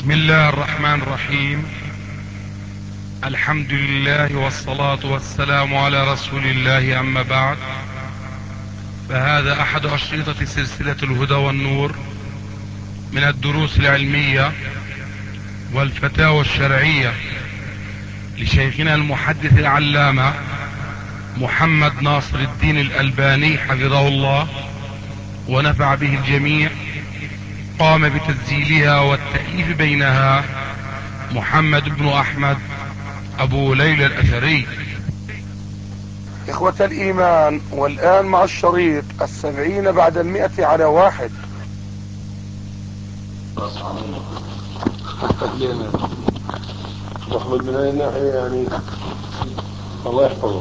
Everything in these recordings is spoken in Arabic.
بسم الله الرحمن الرحيم. الحمد لله والصلاة والسلام على رسول الله، أما بعد، فهذا أحد أشرطة سلسلة الهدى والنور من الدروس العلمية والفتاوى الشرعية لشيخنا المحدث العلامة محمد ناصر الدين الألباني حفظه الله ونفع به الجميع. قام بتسجيلها والتأليف بينها محمد بن أحمد أبو ليلى الأثري. إخوة الإيمان، والآن مع الشريط 70 بعد 100 على 1. نحمد من هذه الناحية يعني الله يحفظه.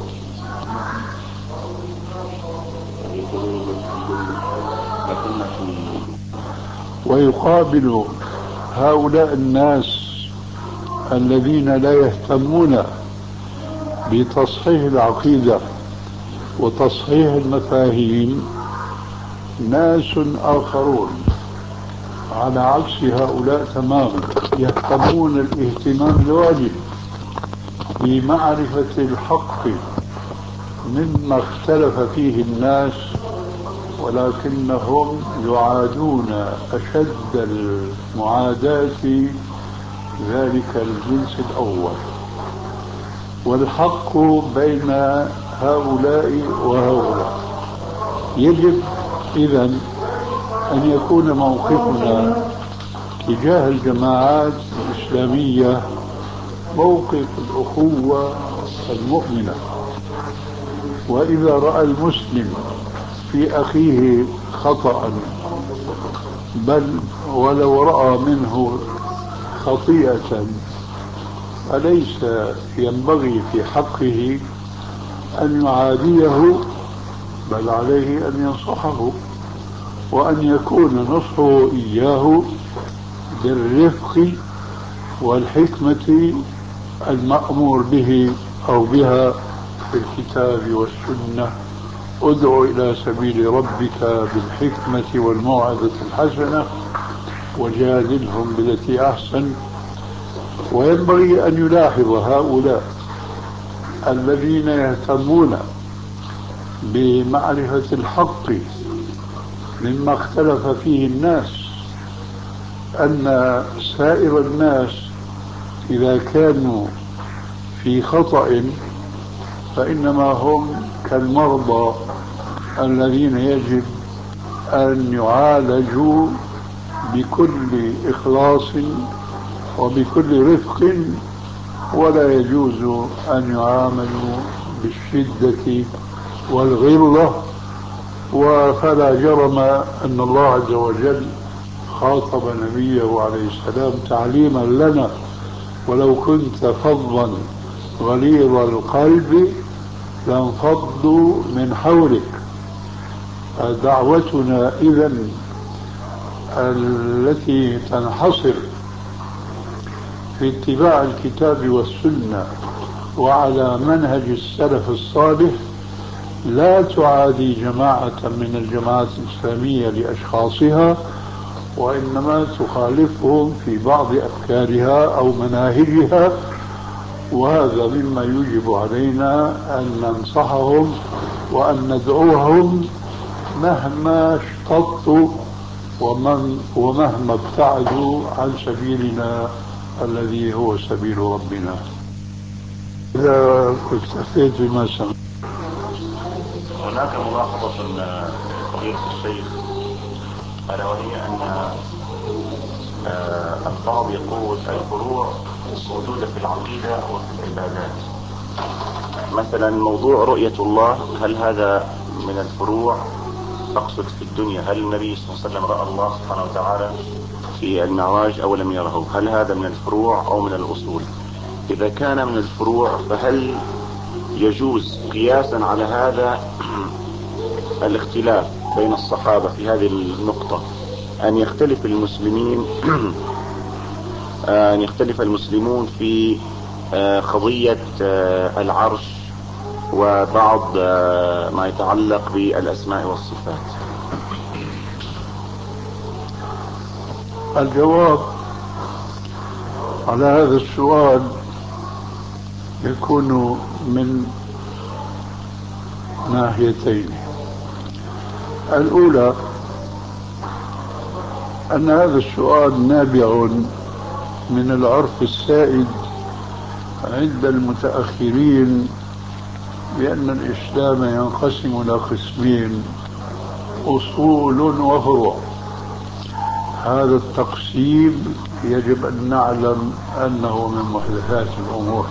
ويقابل هؤلاء الناس الذين لا يهتمون بتصحيح العقيدة وتصحيح المفاهيم ناس آخرون على عكس هؤلاء تماما، يهتمون الاهتمام الواجب بمعرفة الحق مما اختلف فيه الناس، ولكنهم يعادون أشد المعاداة ذلك الجنس الأول. والحق بين هؤلاء وهؤلاء. يجب إذن أن يكون موقفنا تجاه الجماعات الإسلامية موقف الأخوة المؤمنة. وإذا رأى المسلم في أخيه خطأ، بل ولو رأى منه خطيئة، فليس ينبغي في حقه أن يعاديه، بل عليه أن ينصحه، وأن يكون نصحه إياه بالرفق والحكمة المأمور به أو بها في الكتاب والسنة. ادع إلى سبيل ربك بالحكمة والموعظة الحسنة وجادلهم بالتي أحسن. وينبغي أن يلاحظ هؤلاء الذين يهتمون بمعرفة الحق مما اختلف فيه الناس أن سائر الناس إذا كانوا في خطأ فإنما هم كالمرضى الذين يجب أن يعالجوا بكل إخلاص وبكل رفق، ولا يجوز أن يعاملوا بالشدة والغلظة. فلا جرم أن الله عز وجل خاطب نبيه عليه السلام تعليما لنا: ولو كنت فظا غليظ القلب لانفضوا من حولك. دعوتنا إذن التي تنحصر في اتباع الكتاب والسنة وعلى منهج السلف الصالح لا تعادي جماعة من الجماعات الإسلامية لأشخاصها، وإنما تخالفهم في بعض أفكارها أو مناهجها. وهذا مما يجب علينا أن ننصحهم وأن ندعوهم مهما اشتطوا ومهما ابتعدوا عن سبيلنا الذي هو سبيل ربنا. إذا اكتفيت بما سمعت. هناك ملاحظة فضيلة الشيخ، ألا وهي أن البعض يقول الفروع موجودة في العقيدة وفي العبادات. مثلا موضوع رؤية الله، هل هذا من الفروع؟ أقصد في الدنيا، هل النبي صلى الله عليه وسلم رأى الله سبحانه وتعالى في المعراج أو لم يره؟ هل هذا من الفروع أو من الأصول؟ إذا كان من الفروع فهل يجوز قياسا على هذا الاختلاف بين الصحابة في هذه النقطة أن يختلف المسلمين أن يختلف المسلمون في قضية العرش وبعض ما يتعلق بالأسماء والصفات؟ الجواب على هذا السؤال يكون من ناحيتين. الأولى أن هذا السؤال نابع من العرف السائد عند المتأخرين بأن الإسلام ينقسم إلى قسمين: أصول وفروع. هذا التقسيم يجب أن نعلم أنه من محدثات الأمور،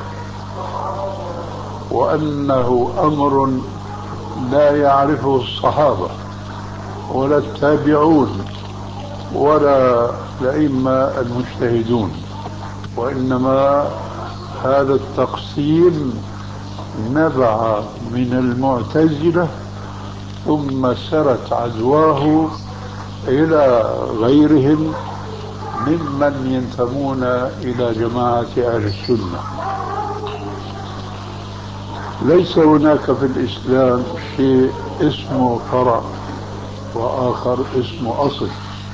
وأنه أمر لا يعرفه الصحابة ولا التابعون ولا الأئمة المجتهدون، وإنما هذا التقسيم نبع من المعتزلة ثم سرت عدواه إلى غيرهم ممن ينتمون إلى جماعة أهل السنة. ليس هناك في الإسلام شيء اسمه فرع وآخر اسمه أصل،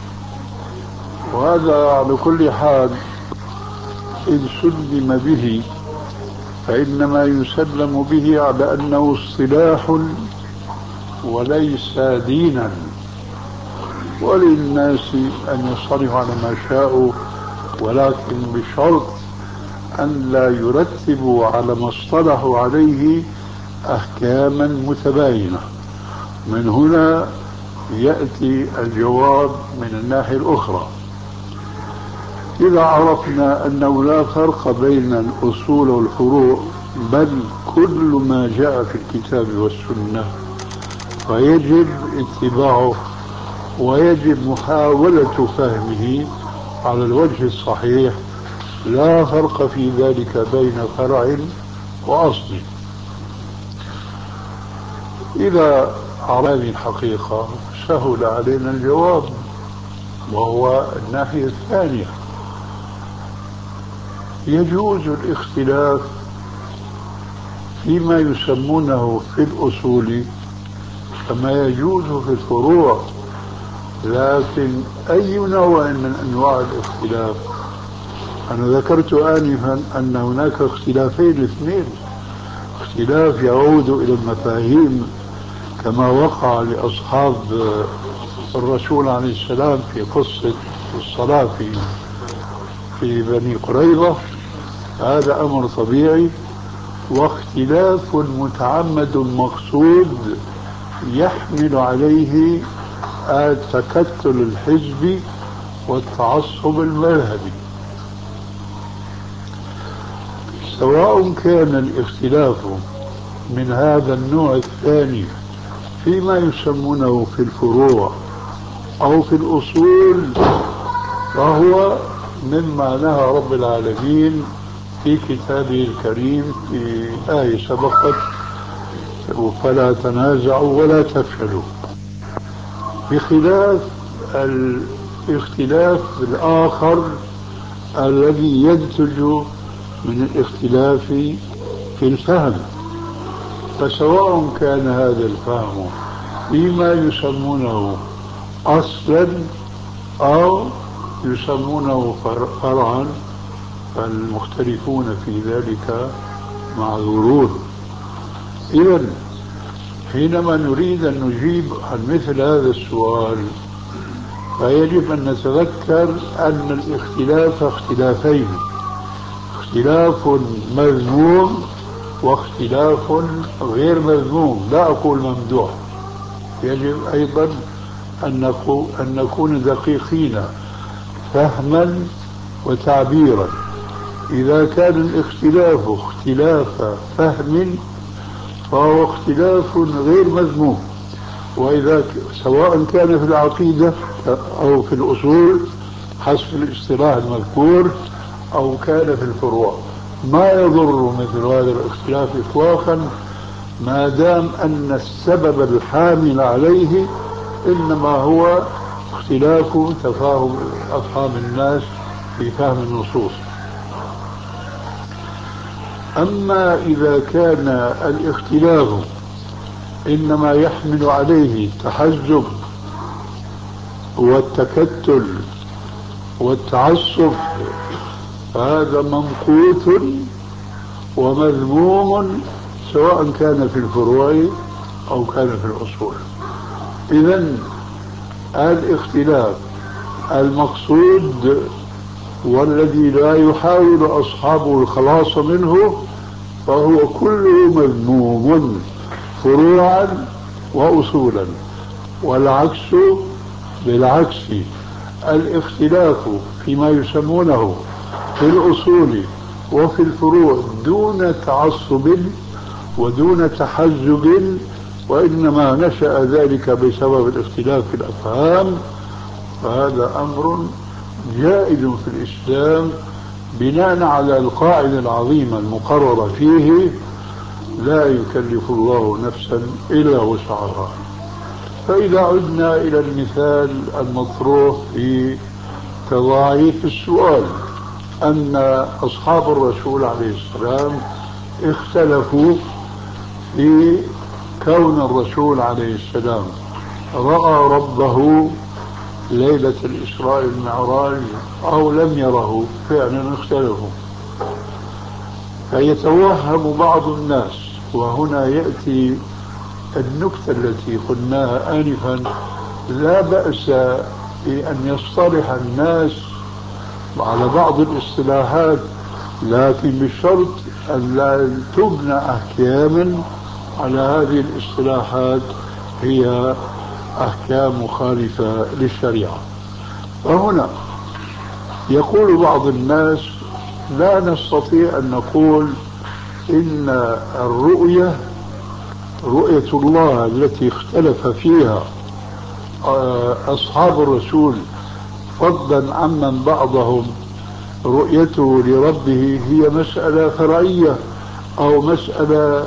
وهذا على كل حال إن سلم به فإنما يسلم به على أنه اصطلاح وليس دينا، وللناس أن يصطلحوا على ما شاءوا، ولكن بشرط أن لا يرتبوا على ما اصطلحوا عليه أحكاما متباينة. من هنا يأتي الجواب من الناحية الأخرى. إذا عرفنا أنه لا فرق بين الأصول والفروع بل كل ما جاء في الكتاب والسنة، فيجب اتباعه ويجب محاولة فهمه على الوجه الصحيح، لا فرق في ذلك بين فرع وأصل. إذا عرفنا هذه الحقيقة سهل علينا الجواب، وهو الناحية الثانية. يجوز الاختلاف فيما يسمونه في الأصول كما يجوز في الفروع، لكن أي نوع من أنواع الاختلاف؟ أنا ذكرت آنفا أن هناك اختلافين اثنين: اختلاف يعود إلى المفاهيم كما وقع لأصحاب الرسول عليه السلام في قصة الصلاة في بني قريظة، هذا أمر طبيعي، واختلاف متعمد مقصود يحمل عليه التكتل الحزبي والتعصب المذهبي. سواء كان الاختلاف من هذا النوع الثاني فيما يسمونه في الفروع أو في الأصول، فهو مما نهى رب العالمين في كتابه الكريم في آية سبقت: فلا تنازعوا ولا تفشلوا، بخلاف الاختلاف الآخر الذي ينتج من الاختلاف في الفهم. فسواء كان هذا الفهم فيما يسمونه أصلا أو يسمونه فرعا، فالمختلفون في ذلك معذورون. إذن حينما نريد أن نجيب عن مثل هذا السؤال فيجب أن نتذكر أن الاختلاف اختلافين: اختلاف مذموم واختلاف غير مذموم، لا أقول ممدوح. يجب أيضا أن نكون دقيقين فهما وتعبيرا. إذا كان الاختلاف اختلاف فهم فهو اختلاف غير مذموم، وإذا سواء كان في العقيدة أو في الأصول حسب الاصطلاح المذكور أو كان في الفروع، ما يضر مثل هذا الاختلاف إطلاقا ما دام أن السبب الحامل عليه إنما هو اختلاف تفاهم أفهام الناس في فهم النصوص. أما إذا كان الاختلاف إنما يحمل عليه التحزب والتكتل والتعصب فهذا ممقوت ومذموم سواء كان في الفروع أو كان في الأصول. إذن الاختلاف المقصود والذي لا يحاول أصحابه الخلاص منه فهو كله مذموم فروعا وأصولا. والعكس بالعكس، الاختلاف فيما يسمونه في الأصول وفي الفروع دون تعصب ودون تحزب، وإنما نشأ ذلك بسبب الاختلاف في الأفهام، فهذا أمر جائز في الإسلام بناء على القاعدة العظيمة المقررة فيه: لا يكلف الله نفسا إلا وسعها. فإذا عدنا إلى المثال المطروح في تضاعيف السؤال، أن أصحاب الرسول عليه السلام اختلفوا في كون الرسول عليه السلام رأى ربه ليلة الإسراء والمعراج أو لم يره، فعلا اختلفوا. فيتوهم بعض الناس، وهنا يأتي النكتة التي قلناها آنفا: لا بأس بأن يصطلح الناس على بعض الاصطلاحات، لكن بشرط أن لا تبنى أحكاما على هذه الاصطلاحات هي أحكام مخالفة للشريعة. وهنا يقول بعض الناس: لا نستطيع أن نقول إن رؤية الله التي اختلف فيها أصحاب الرسول فضلا عمن بعضهم رؤيته لربه هي مسألة فرعية أو مسألة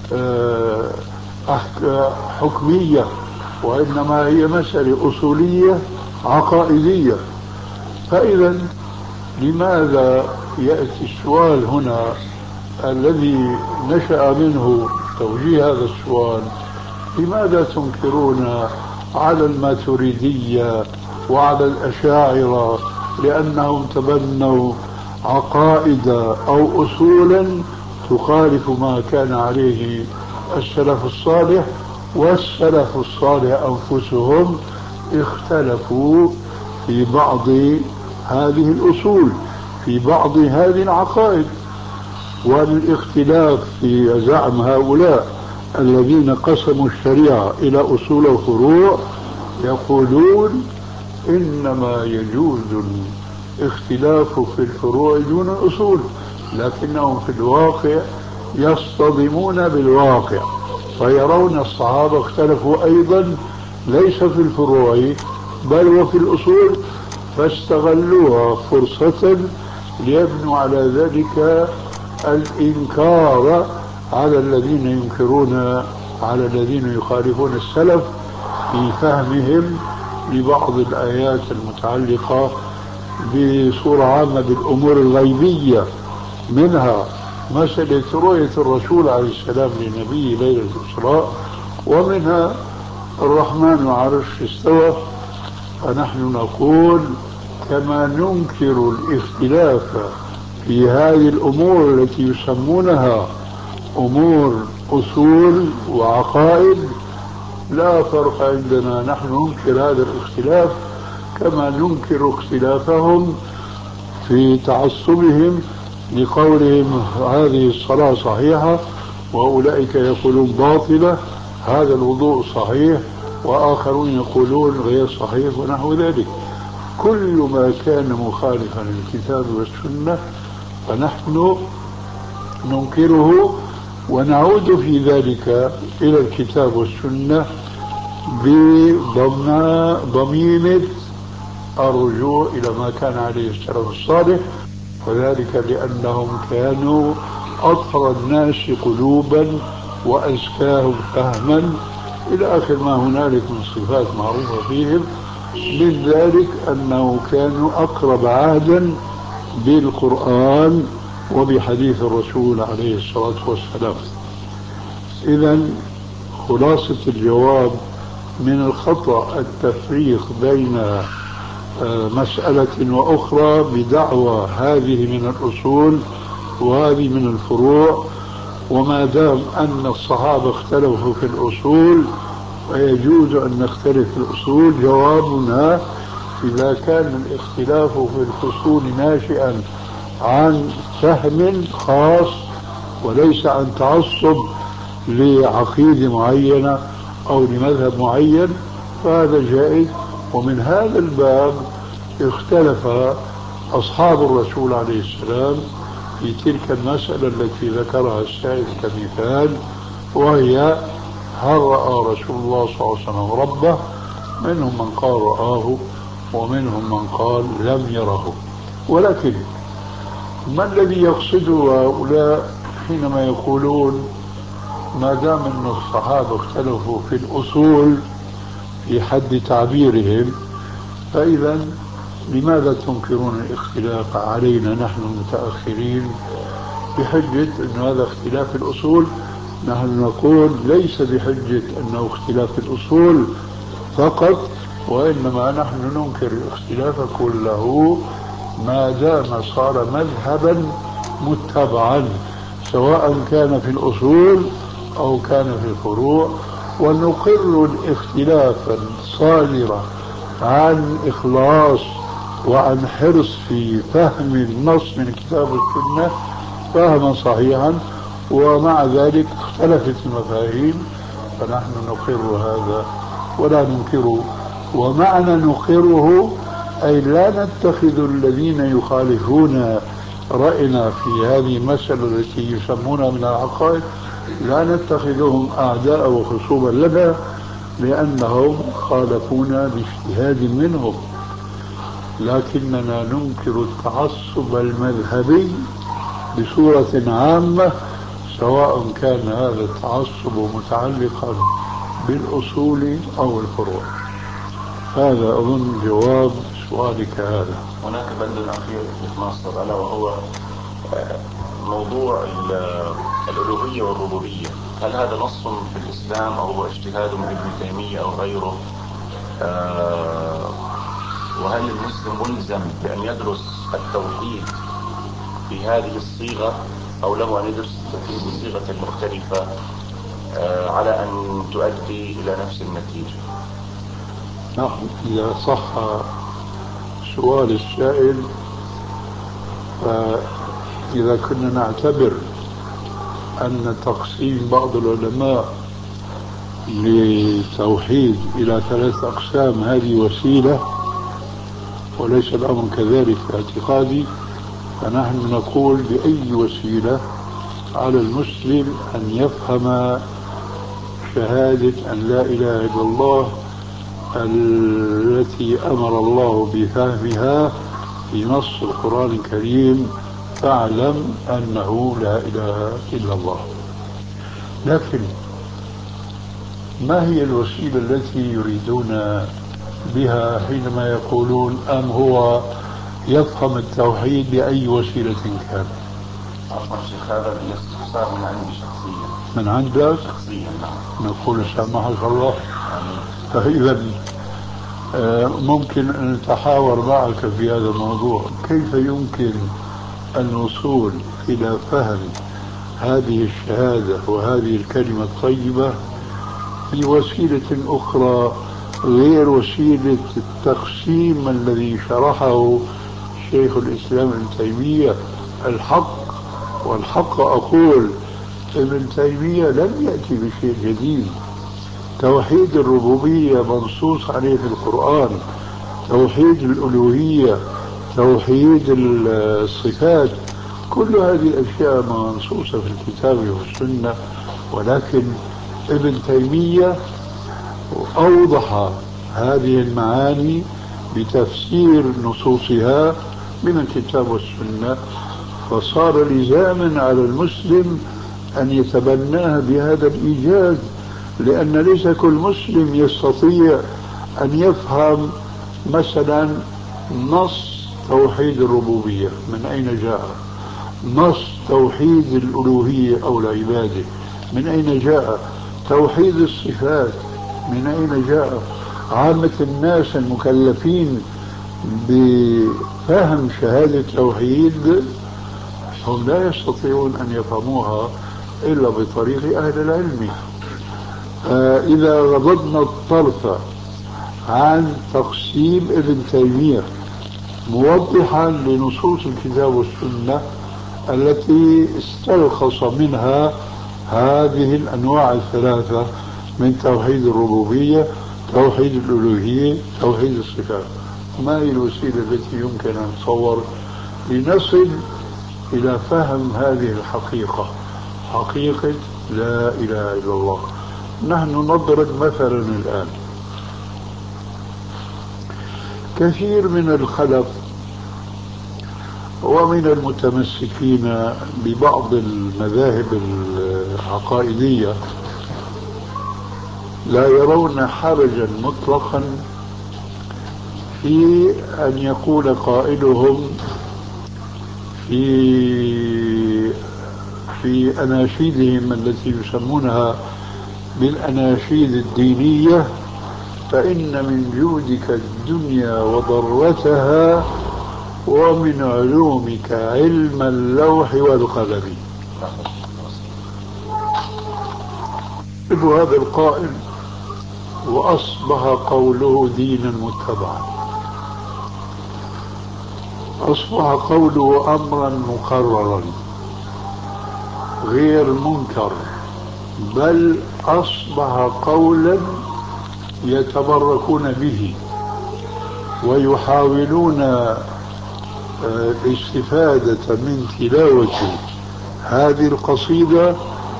حكمية، وإنما هي مسألة أصولية عقائدية. فإذا لماذا يأتي السؤال هنا الذي نشأ منه توجيه هذا السؤال: لماذا تنكرون على الماتريدية وعلى الأشاعرة لأنهم تبنوا عقائد أو أصولا تخالف ما كان عليه السلف الصالح، والسلف الصالح أنفسهم اختلفوا في بعض هذه الأصول، في بعض هذه العقائد؟ والاختلاف في زعم هؤلاء الذين قسموا الشريعة إلى أصول وفروع يقولون إنما يجوز الاختلاف في الفروع دون الأصول، لكنهم في الواقع يصطدمون بالواقع، فيرون الصحابة اختلفوا أيضا ليس في الفروع بل وفي الأصول، فاستغلوها فرصة ليبنوا على ذلك الإنكار على الذين ينكرون على الذين يخالفون السلف في فهمهم لبعض الآيات المتعلقة بصورة عامة بالأمور الغيبية، منها مسألة رؤية الرسول عليه السلام لنبي ليلة الإسراء، ومنها الرحمن على العرش استوى. فنحن نقول كما ننكر الاختلاف في هذه الأمور التي يسمونها أمور أصول وعقائد، لا فرق عندنا، نحن ننكر هذا الاختلاف كما ننكر اختلافهم في تعصبهم لقولهم هذه الصلاة صحيحة وأولئك يقولون باطلة، هذا الوضوء صحيح وآخرون يقولون غير صحيح ونحو ذلك. كل ما كان مخالفا للكتاب والسنة فنحن ننكره، ونعود في ذلك إلى الكتاب والسنة بضميمة الرجوع إلى ما كان عليه السلف الصالح، وذلك لأنهم كانوا أطهر الناس قلوبا وأزكاهم فهما إلى آخر ما هنالك من صفات معروفة فيهم، من ذلك أنه كانوا أقرب عهدا بالقرآن وبحديث الرسول عليه الصلاة والسلام. إذن خلاصة الجواب: من الخطأ التفريق بين مسألة وأخرى بدعوى هذه من الأصول وهذه من الفروع. وما دام أن الصحابة اختلفوا في الأصول ويجوز أن نختلف في الأصول، جوابنا إذا كان الاختلاف في الفصول ناشئا عن فهم خاص وليس عن تعصب لعقيدة معينة أو لمذهب معين فهذا جائز. ومن هذا الباب اختلف أصحاب الرسول عليه السلام في تلك المسألة التي ذكرها السائل كمثال، وهي هل رأى رسول الله صلى الله عليه وسلم ربه؟ منهم من قال رآه ومنهم من قال لم يره. ولكن ما الذي يقصده هؤلاء حينما يقولون ما دام أن الصحابة اختلفوا في الأصول في حد تعبيرهم، فإذا لماذا تنكرون الاختلاف علينا نحن المتأخرين بحجة أن هذا اختلاف الأصول؟ نحن نقول ليس بحجة أنه اختلاف الأصول فقط، وإنما نحن ننكر الاختلاف كله ما دام صار مذهبا متبعا سواء كان في الأصول أو كان في الفروع، ونقر الاختلاف الصادر عن إخلاص وعن حرص في فهم النص من الكتاب والسنة فهما صحيحا، ومع ذلك اختلفت المفاهيم فنحن نقر هذا ولا ننكره. ومعنى نقره أي لا نتخذ الذين يخالفون رأينا في هذه المسألة التي يسمونها من العقائد لا نتخذهم أعداء وخصوما لنا لأنهم خالفونا باجتهاد منهم، لكننا ننكر التعصب المذهبي بصورة عامة سواء كان هذا التعصب متعلقا بالأصول أو الفروع. هذا أظن جواب سؤالك هذا. هناك بند أخير ناصر ألا وهو موضوع الألوهية والربوبية. هل هذا نص في الإسلام أو هو اجتهاد من ابن تيمية أو غيره؟ وهل المسلم ملزم بأن يدرس التوحيد في هذه الصيغة أو له أن يدرس التوحيد بصيغة مختلفة على أن تؤدي إلى نفس النتيجة؟ نعم، إذا صح سؤال السائل، فإذا كنا نعتبر أن تقسيم بعض العلماء للتوحيد إلى 3 أقسام هذه وسيلة وليس الأمر كذلك في اعتقادي، فنحن نقول بأي وسيلة على المسلم أن يفهم شهادة أن لا إله إلا الله التي أمر الله بفهمها في نص القرآن الكريم فاعلم أنه لا إله إلا الله. لكن ما هي الوسيلة التي يريدون بها حينما يقولون أم هو يفهم التوحيد بأي وسيلة كان؟ عفوا شيخ، هذا الاستفسار من عندي شخصيا. من عندك؟ شخصيا نعم. نقول سامحك الله. فإذا ممكن أن نتحاور معك في هذا الموضوع، كيف يمكن الوصول إلى فهم هذه الشهادة وهذه الكلمة الطيبة بوسيلة أخرى غير وسيلة التقسيم الذي شرحه شيخ الإسلام ابن تيمية؟ الحق والحق أقول ابن تيمية لم يأتي بشيء جديد. توحيد الربوبية منصوص عليه في القرآن، توحيد الألوهية، توحيد الصفات، كل هذه الأشياء منصوصة في الكتاب والسنة، ولكن ابن تيمية أوضح هذه المعاني بتفسير نصوصها من الكتاب والسنة، فصار لزاما على المسلم أن يتبناها بهذا الإيجاز، لأن ليس كل مسلم يستطيع أن يفهم مثلا نص توحيد الربوبية من أين جاء، نص توحيد الألوهية أو العبادة من أين جاء، توحيد الصفات من أين جاء. عامة الناس المكلفين بفهم شهادة التوحيد هم لا يستطيعون أن يفهموها إلا بطريق أهل العلم. إذا غضضنا الطرف عن تقسيم ابن تيمية موضحا لنصوص الكتاب والسنة التي استلخص منها هذه الأنواع الثلاثة من توحيد الربوبية، توحيد الألوهية، توحيد الصفات، ما هي الوسيلة التي يمكن أن نتصور لنصل إلى فهم هذه الحقيقة، حقيقة لا إله إلا الله. نحن نضرب مثلا الآن كثير من الخلف ومن المتمسكين ببعض المذاهب العقائدية لا يرون حرجا مطلقا في أن يقول قائلهم في أناشيدهم التي يسمونها بالأناشيد الدينية: فإن من جودك الدنيا وضرتها ومن علومك علم اللوح والقلم. هذا القائل وأصبح قوله دينا متبعا، أصبح قوله أمرا مقررا غير منكر، بل أصبح قولا يتبركون به ويحاولون الاستفادة من تلاوة هذه القصيدة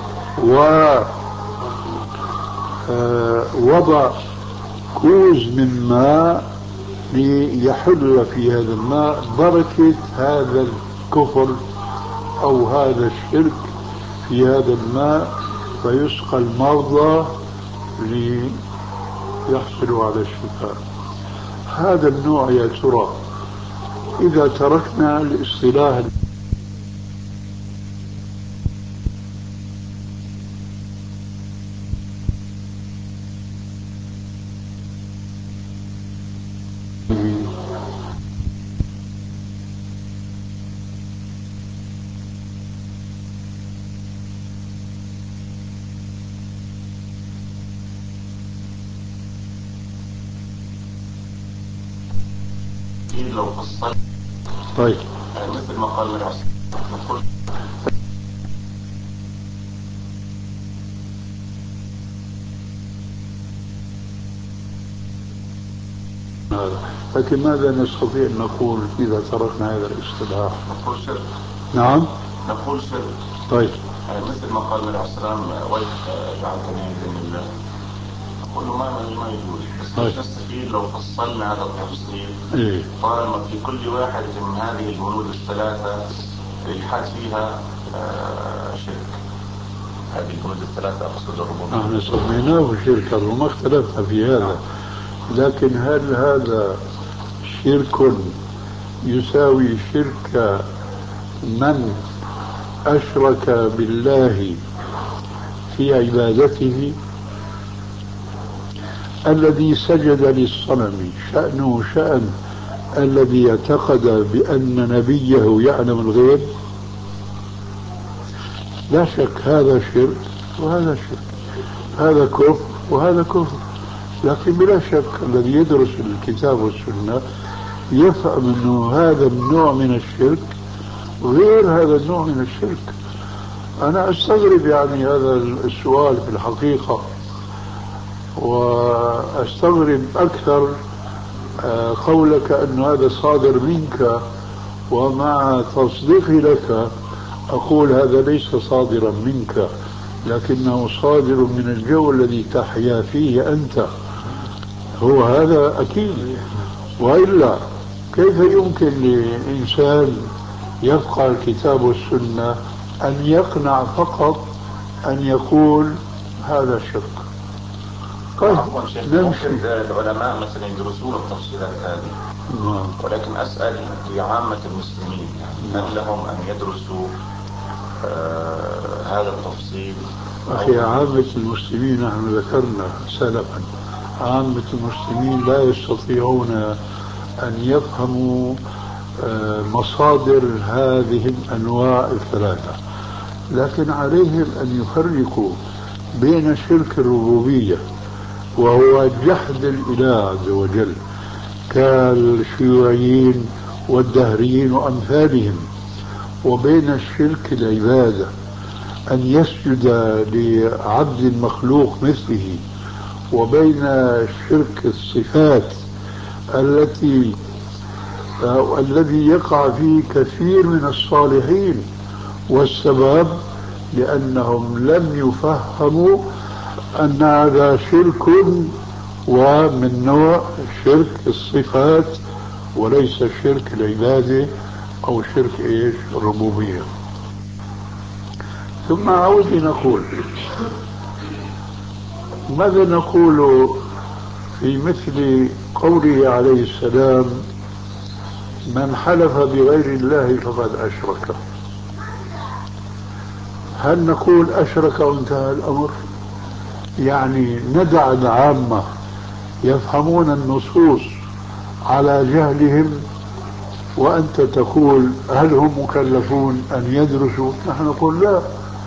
ووضع كوز من ماء ليحل في هذا الماء بركة هذا الكفر أو هذا الشرك في هذا الماء، فيسقى المرضى ليحصلوا على الشفاء. هذا النوع يا ترى إذا تركنا الاصطلاح لو فصلت طيب مثل ما قال العصر نقول لكن ماذا نستطيع أن نقول إذا تركنا هذا الاصطلاح؟ نقول شرك. نعم نقول شرك. طيب مثل ما قال النبي عليه السلام: ويحك جعلتني من دون الله. نقول له ما يجوز، بس مش نستفيد لو فصلنا هذا التفصيل. طالما في كل واحد من هذه البنود الثلاثة الإلحاد فيها شرك. هذه البنود الثلاثة أقصد الربوبية. نحن سميناه شركا وما اختلفنا في هذا، لكن هل هذا شرك يساوي شرك من أشرك بالله في عبادته؟ الذي سجد للصنم شأنه شأن الذي اعتقد بأن نبيه يعلم الغيب؟ لا شك هذا شرك وهذا شرك، هذا كفر وهذا كفر. لكن بلا شك الذي يدرس الكتاب والسنة يفهم أنه هذا النوع من الشرك غير هذا النوع من الشرك. أنا أستغرب يعني هذا السؤال في الحقيقة، وأستغرب أكثر قولك أن هذا صادر منك، ومع تصديقي لك أقول هذا ليس صادرا منك، لكنه صادر من الجو الذي تحيا فيه أنت، هو هذا أكيد. وإلا كيف يمكن لإنسان يفقه الكتاب والسنة أن يقنع فقط أن يقول هذا شرك؟ طيب ممكن العلماء مثلا يدرسون التفصيلات هذه، ولكن أسأل لعامة المسلمين يعني هل لهم أن يدرسوا هذا التفصيل؟ أخي عامة المسلمين نحن ذكرنا سلفا عامة المسلمين لا يستطيعون أن يفهموا مصادر هذه الأنواع الثلاثة، لكن عليهم أن يفرقوا بين شرك الربوبية وهو جحد الإله عز وجل كالشيوعيين والدهريين وأمثالهم، وبين الشرك العبادة أن يسجد لعبد مخلوق مثله، وبين شرك الصفات الذي يقع فيه كثير من الصالحين، والسبب لأنهم لم يفهموا أن هذا شرك ومن نوع شرك الصفات وليس شرك العبادة أو شرك الربوبية. ثم أعود نقول ماذا نقول في مثل قوله عليه السلام: من حلف بغير الله فقد أشرك؟ هل نقول أشرك وانتهى الأمر؟ يعني ندع العامة يفهمون النصوص على جهلهم وأنت تقول هل هم مكلفون أن يدرسوا؟ نحن نقول لا،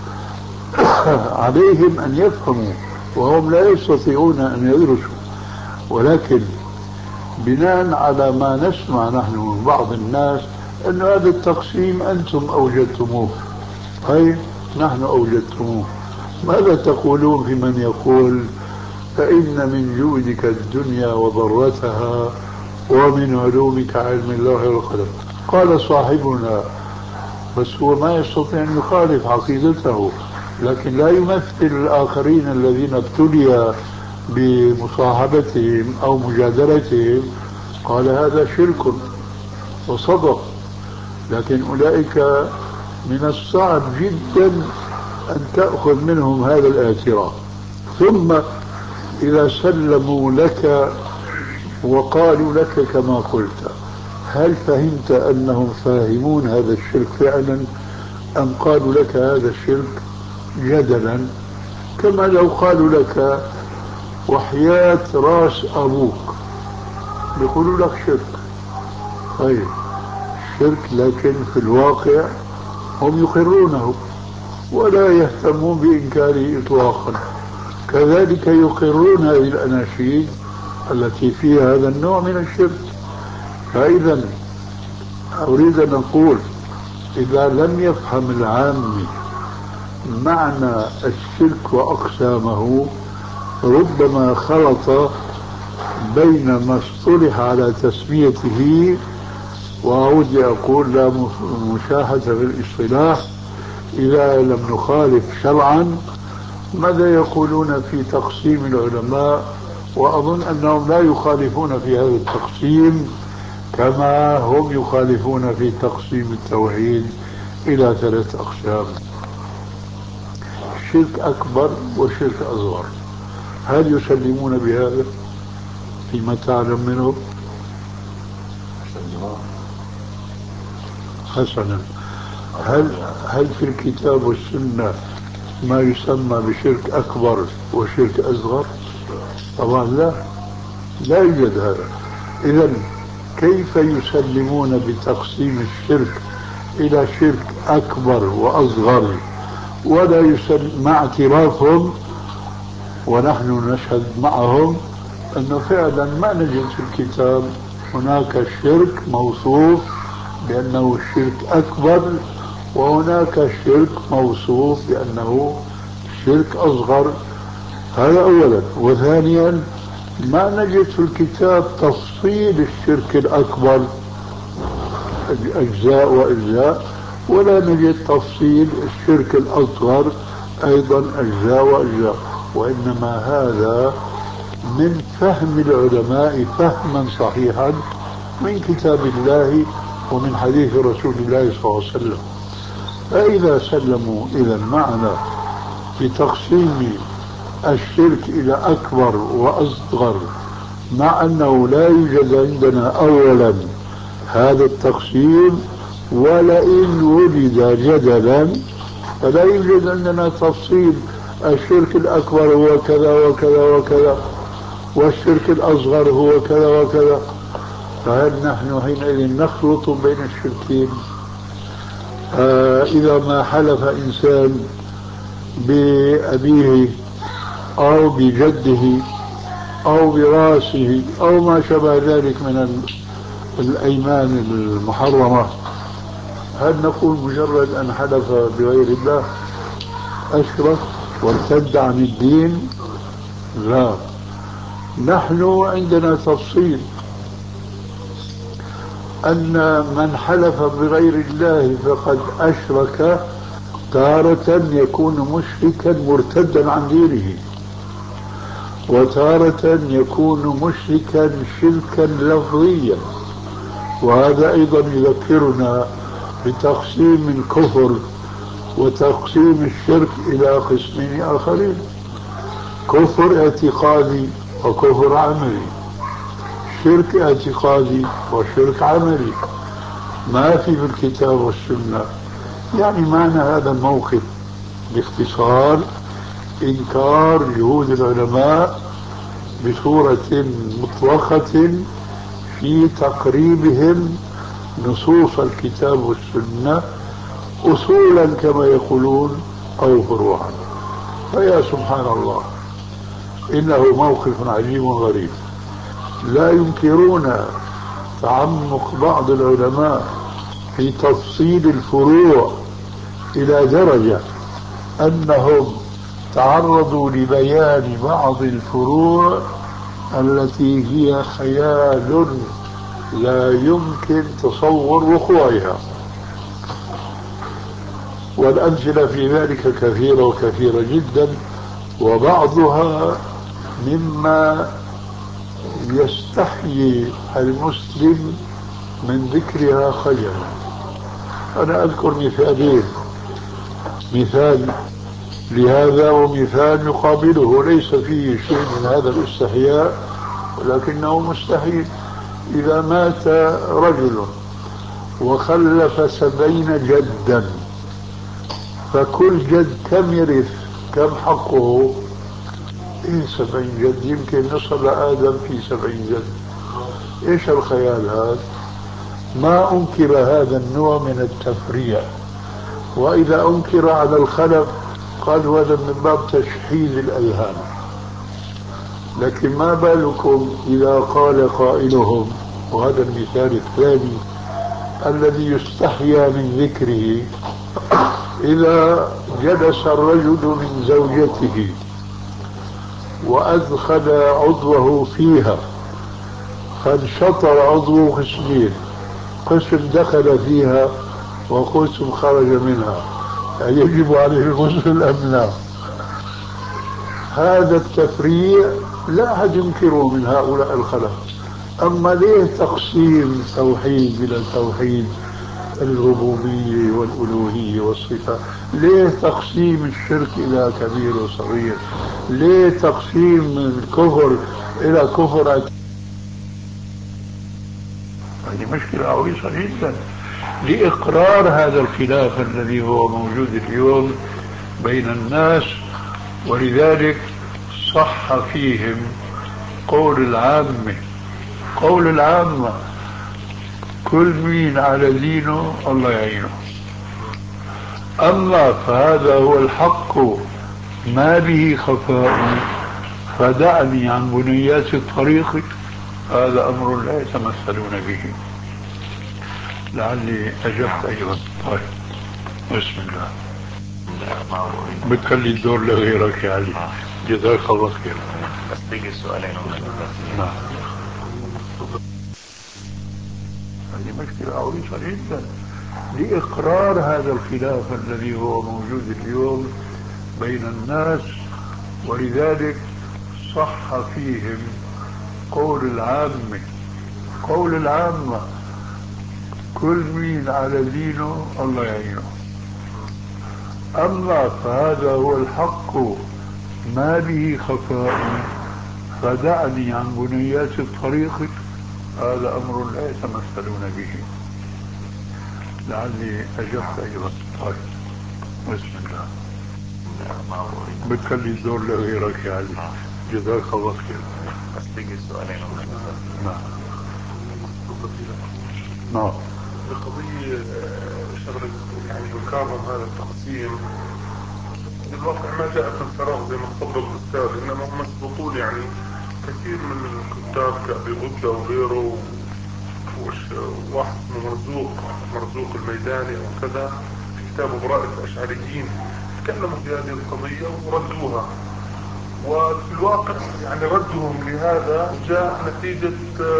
عليهم أن يفهموا وهم لا يستطيعون أن يدرسوا، ولكن بناء على ما نسمع نحن من بعض الناس أن هذا التقسيم أنتم أوجدتموه، أي نحن أوجدتموه. ماذا تقولون في من يقول فإن من جودك الدنيا وضرتها ومن علومك علم اللوح والقلم؟ قال صاحبنا، بس هو ما يستطيع أن يخالف عقيدته، لكن لا يمثل الآخرين الذين ابتلي بمصاحبتهم أو مجادلتهم، قال هذا شرك وصدق، لكن أولئك من الصعب جدا أن تأخذ منهم هذا الاعتراف. ثم إذا سلموا لك وقالوا لك كما قلت، هل فهمت أنهم فاهمون هذا الشرك فعلا أم قالوا لك هذا الشرك جدلا؟ كما لو قالوا لك وحياة راس أبوك يقولوا لك شرك، طيب شرك، لكن في الواقع هم يقرونه ولا يهتمون بإنكاره إطلاقا. كذلك يقرون هذه الأناشيد التي فيها هذا النوع من الشرك. فإذا أريد أن أقول إذا لم يفهم العامي معنى الشرك وأقسامه ربما خلط بين ما اصطلح على تسميته، وأعود أقول لا مشاهدة في الاصطلاح إذا لم نخالف شرعا ماذا يقولون في تقسيم العلماء، وأظن أنهم لا يخالفون في هذا التقسيم كما هم يخالفون في تقسيم التوحيد إلى 3 أقسام: شرك أكبر وشرك أصغر. هل يسلمون بهذا فيما تعلم منه؟ حسنا، هل في الكتاب والسنة ما يسمى بشرك أكبر وشرك أصغر؟ طبعا لا يوجد هذا. إذن كيف يسلمون بتقسيم الشرك إلى شرك أكبر وأصغر ولا يسلم مع اعترافهم ونحن نشهد معهم أنه فعلا ما نجد في الكتاب هناك شرك موصوف بأنه شرك أكبر وهناك شرك موصوف بأنه شرك أصغر؟ هذا أولا. وثانيا ما نجد في الكتاب تفصيل الشرك الأكبر أجزاء وأجزاء، ولا نجد تفصيل الشرك الأصغر أيضا أجزاء وأجزاء، وإنما هذا من فهم العلماء فهما صحيحا من كتاب الله ومن حديث رسول الله صلى الله عليه وسلم. فإذا سلموا إذا معنا بتقسيم الشرك إلى أكبر وأصغر مع أنه لا يوجد عندنا أولا هذا التقسيم، ولئن وجد جدلا فلا يوجد عندنا تفصيل الشرك الأكبر هو كذا وكذا وكذا والشرك الأصغر هو كذا وكذا، فهل نحن حينئذ نخلط بين الشركين؟ إذا ما حلف إنسان بأبيه أو بجده أو براسه أو ما شابه ذلك من الأيمان المحرمة، هل نقول مجرد أن حلف بغير الله أشرك وارتد عن الدين؟ لا، نحن عندنا تفصيل أن من حلف بغير الله فقد أشرك تارة يكون مشركا مرتدا عن دينه، وتارة يكون مشركا شركا لفظيا. وهذا أيضا يذكرنا بتقسيم الكفر وتقسيم الشرك إلى قسمين آخرين: كفر اعتقادي وكفر عملي، شرك اعتقادي وشرك عملي. ما في الكتاب والسنة. يعني معنى هذا الموقف باختصار إنكار جهود العلماء بصورة مطلقة في تقريبهم نصوص الكتاب والسنة أصولا كما يقولون أو فروعا. فيا سبحان الله، إنه موقف عجيب غريب. لا ينكرون تعمق بعض العلماء في تفصيل الفروع إلى درجة أنهم تعرضوا لبيان بعض الفروع التي هي خيال لا يمكن تصور وقوعها. والأمثلة في ذلك كثيرة وكثيرة جدا، وبعضها مما يستحيي المسلم من ذكرها خجلا. أنا أذكر مثالين: مثال لهذا ومثال يقابله ليس فيه شيء من هذا الاستحياء ولكنه مستحيل. إذا مات رجل وخلف 70 جدا، فكل جد كم يرث؟ كم حقه؟ 70 جد، يمكن نصل لآدم في 70 جد. إيش الخيال هذا؟ ما أنكر هذا النوع من التفريع. وإذا أنكر على الخلف قالوا هذا من باب تشحيذ الأذهان. لكن ما بالكم إذا قال قائلهم، وهذا المثال الثاني الذي يستحيا من ذكره: إذا جلس الرجل من زوجته وأدخل عضوه فيها فانشطر عضوه قسمين، قسم دخل فيها وقسم خرج منها، يجب عليه الغسل أم لا؟ هذا التفريع لا أحد ينكره من هؤلاء الخلق. أما ليه تقسيم توحيد بلا توحيد، الربوبية والألوهية والصفة؟ ليه تقسيم الشرك إلى كبير وصغير؟ ليه تقسيم الكفر إلى كفر؟ هذه مشكلة عويصة جدا لإقرار هذا الخلاف الذي هو موجود اليوم بين الناس. ولذلك صح فيهم قول العامة، قول العامة: كل مين على دينه الله يعينه. أما فهذا هو الحق ما به خفاء، فدعني عن بنيات الطريق، هذا أمر لا يتمثلون به. لعلي أجبت أيضا. طيب، بسم الله. بتخلي الدور لغيرك يا علي. جزاك الله خير. بس تيجي سؤالين نعم. هذه مشكلة عويصة جدا لإقرار هذا الخلاف الذي هو موجود اليوم بين الناس. ولذلك صح فيهم قول العامة، قول العامة: كل مين على دينه الله يعينه. أما فهذا هو الحق ما به خفاء، فدعني عن بنيات الطريق، هذا أمر لا يتمثلون به. لعلي أجبت أيضا. طيب، بسم الله. بتخلي الدور لغيرك يا علي. جزاك الله خير. بس تيجي سؤالين. نعم. فضيلة. نعم. بقضية شغلة يعني بكرم هذا التقسيم بالواقع ما جاءت من فراغ زي ما تفضل الأستاذ، إنما هم مسبوقون يعني كثير من الكتاب كأبي غدة وغيره وواحد اسمه مرزوق الميداني أو كذا كتابه براءة الأشعريين تكلموا في هذه القضية وردوها. وفي الواقع يعني ردهم لهذا جاء نتيجة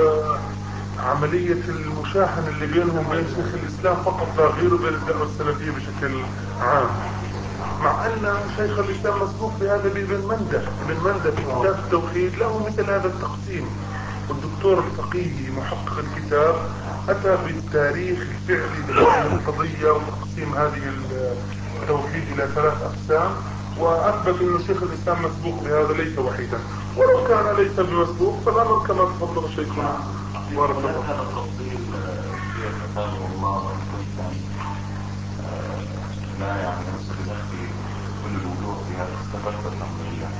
عملية المشاحن اللي بينهم وبين شيخ الإسلام فقط لا غير وبين الدعوة السلفية بشكل عام، مع أن شيخ الإسلام مسبوق بهذا بابن مندة في كتاب التوحيد له مثل هذا التقسيم. والدكتور الفقيهي محقق الكتاب أتى بالتاريخ الفعلي لهذه القضية وتقسيم هذه التوحيد إلى 3 أقسام، وأثبت أن شيخ الإسلام مسبوق بهذا ليس وحيدا، ولو كان ليس بمسبوق فالأمر كما تفضل شيخنا بارك الله. هذا التفصيل شيخ حفظه الله وإن كنت لا يعني نفس بنفسي كل الوضوح في هذا استفدت الحمد لله.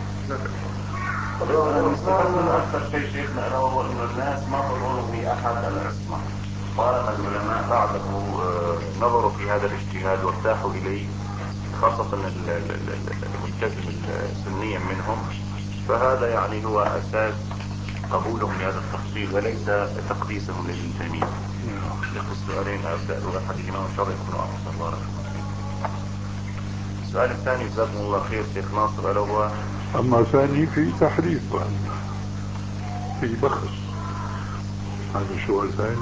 استفدت من أكثر شيء شيخنا ألا وهو أن الناس ما ظنوا في أحد العصمة، طالما العلماء بعده نظروا في هذا الاجتهاد وارتاحوا إليه، خاصة الملتزم السنيا منهم، فهذا يعني هو أساس قبولهم لهذا التفصيل وليس تقديسهم لابن تيمية. السؤالين أبدأ بأحدهما وإن شاء الله يكون أفضل. بارك الله فيك. السؤال الثاني جزاكم الله خير شيخ ناصر ألا هو أما ثاني في تحريف في بخس، هذا سؤال ثاني.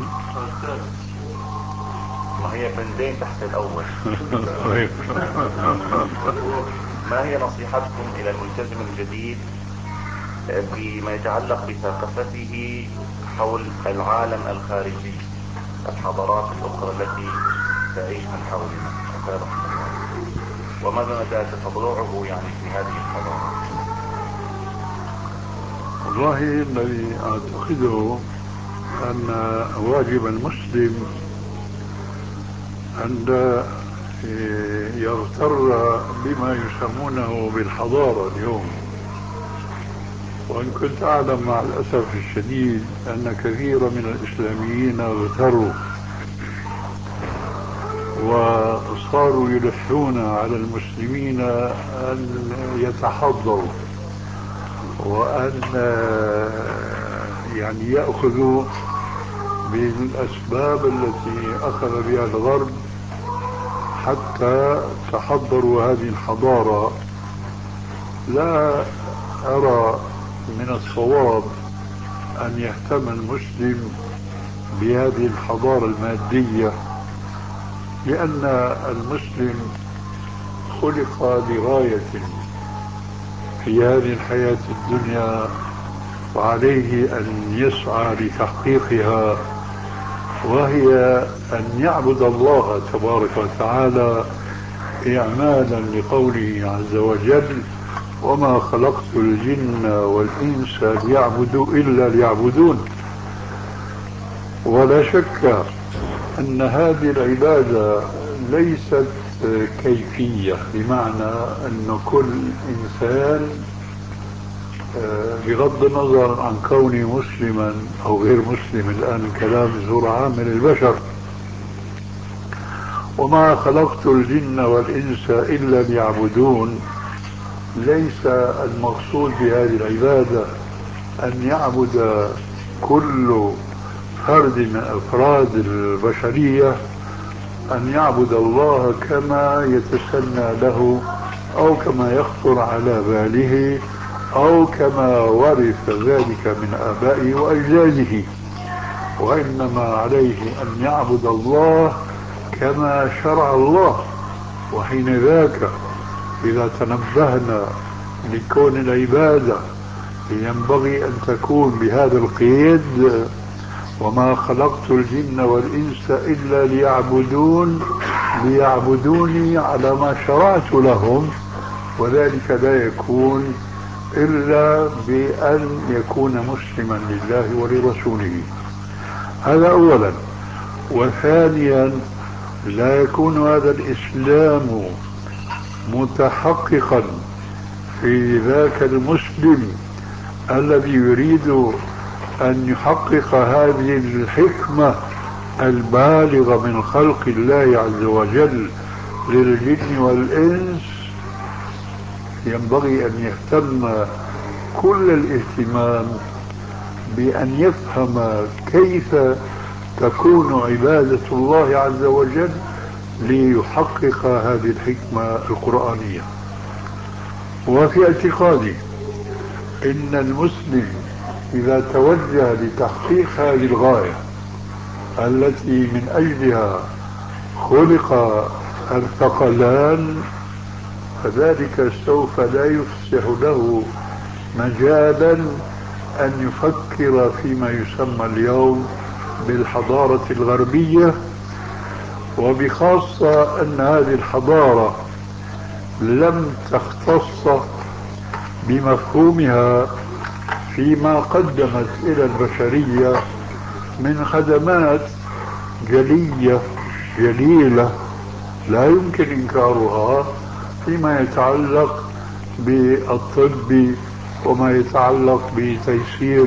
ما هي بندين تحت الأول. ما هي نصيحتكم إلى الملتزم الجديد بما يتعلق بثقافته حول العالم الخارجي، الحضارات الأخرى التي تعيش من حولنا أفادكم الله، وماذا مدى تطلعه يعني في هذه الحضارات؟ والله الذي أعتقده أن واجب المسلم أن يغتر بما يسمونه بالحضارة اليوم. وإن كنت أعلم مع الأسف الشديد أن كثير من الإسلاميين اغتروا وصاروا يلحون على المسلمين أن يتحضروا وأن يعني يأخذوا بالأسباب التي أخذ بها الغرب حتى تحضروا هذه الحضارة. لا أرى من الصواب أن يهتم المسلم بهذه الحضارة المادية، لأن المسلم خلق لغاية في هذه الحياة الدنيا وعليه أن يسعى لتحقيقها، وهي أن يعبد الله تبارك وتعالى إعمالا لقوله عز وجل: وما خلقت الجن والإنس ليعبدوا إلا ليعبدون. ولا شك أن هذه العبادة ليست كيفية، بمعنى أن كل إنسان بغض النظر عن كوني مسلما أو غير مسلم، الآن الكلام بصورة عامة للبشر، وما خلقت الجن والإنس إلا ليعبدون، ليس المقصود بهذه العبادة أن يعبد كل فرد من أفراد البشرية، أن يعبد الله كما يتسنى له أو كما يخطر على باله أو كما ورث ذلك من آبائه وأجداده، وإنما عليه أن يعبد الله كما شرع الله. وحين ذاك إذا تنبهنا لكون العبادة ينبغي أن تكون بهذا القيد: وما خلقت الجن والإنس إلا ليعبدوني على ما شرعت لهم، وذلك لا يكون إلا بأن يكون مسلما لله ولرسوله. هذا أولا. وثانيا، لا يكون هذا الإسلام متحققا في ذاك المسلم الذي يريد أن يحقق هذه الحكمة البالغة من خلق الله عز وجل للجن والإنس ينبغي أن يهتم كل الاهتمام بأن يفهم كيف تكون عبادة الله عز وجل ليحقق هذه الحكمة القرآنية. وفي اعتقادي إن المسلم إذا توجه لتحقيق هذه الغاية التي من أجلها خلق الثقلان فذلك سوف لا يفسح له مجالا أن يفكر فيما يسمى اليوم بالحضارة الغربية، وبخاصة أن هذه الحضارة لم تختص بمفهومها فيما قدمت إلى البشرية من خدمات جليلة لا يمكن إنكارها فيما يتعلق بالطب وما يتعلق بتيسير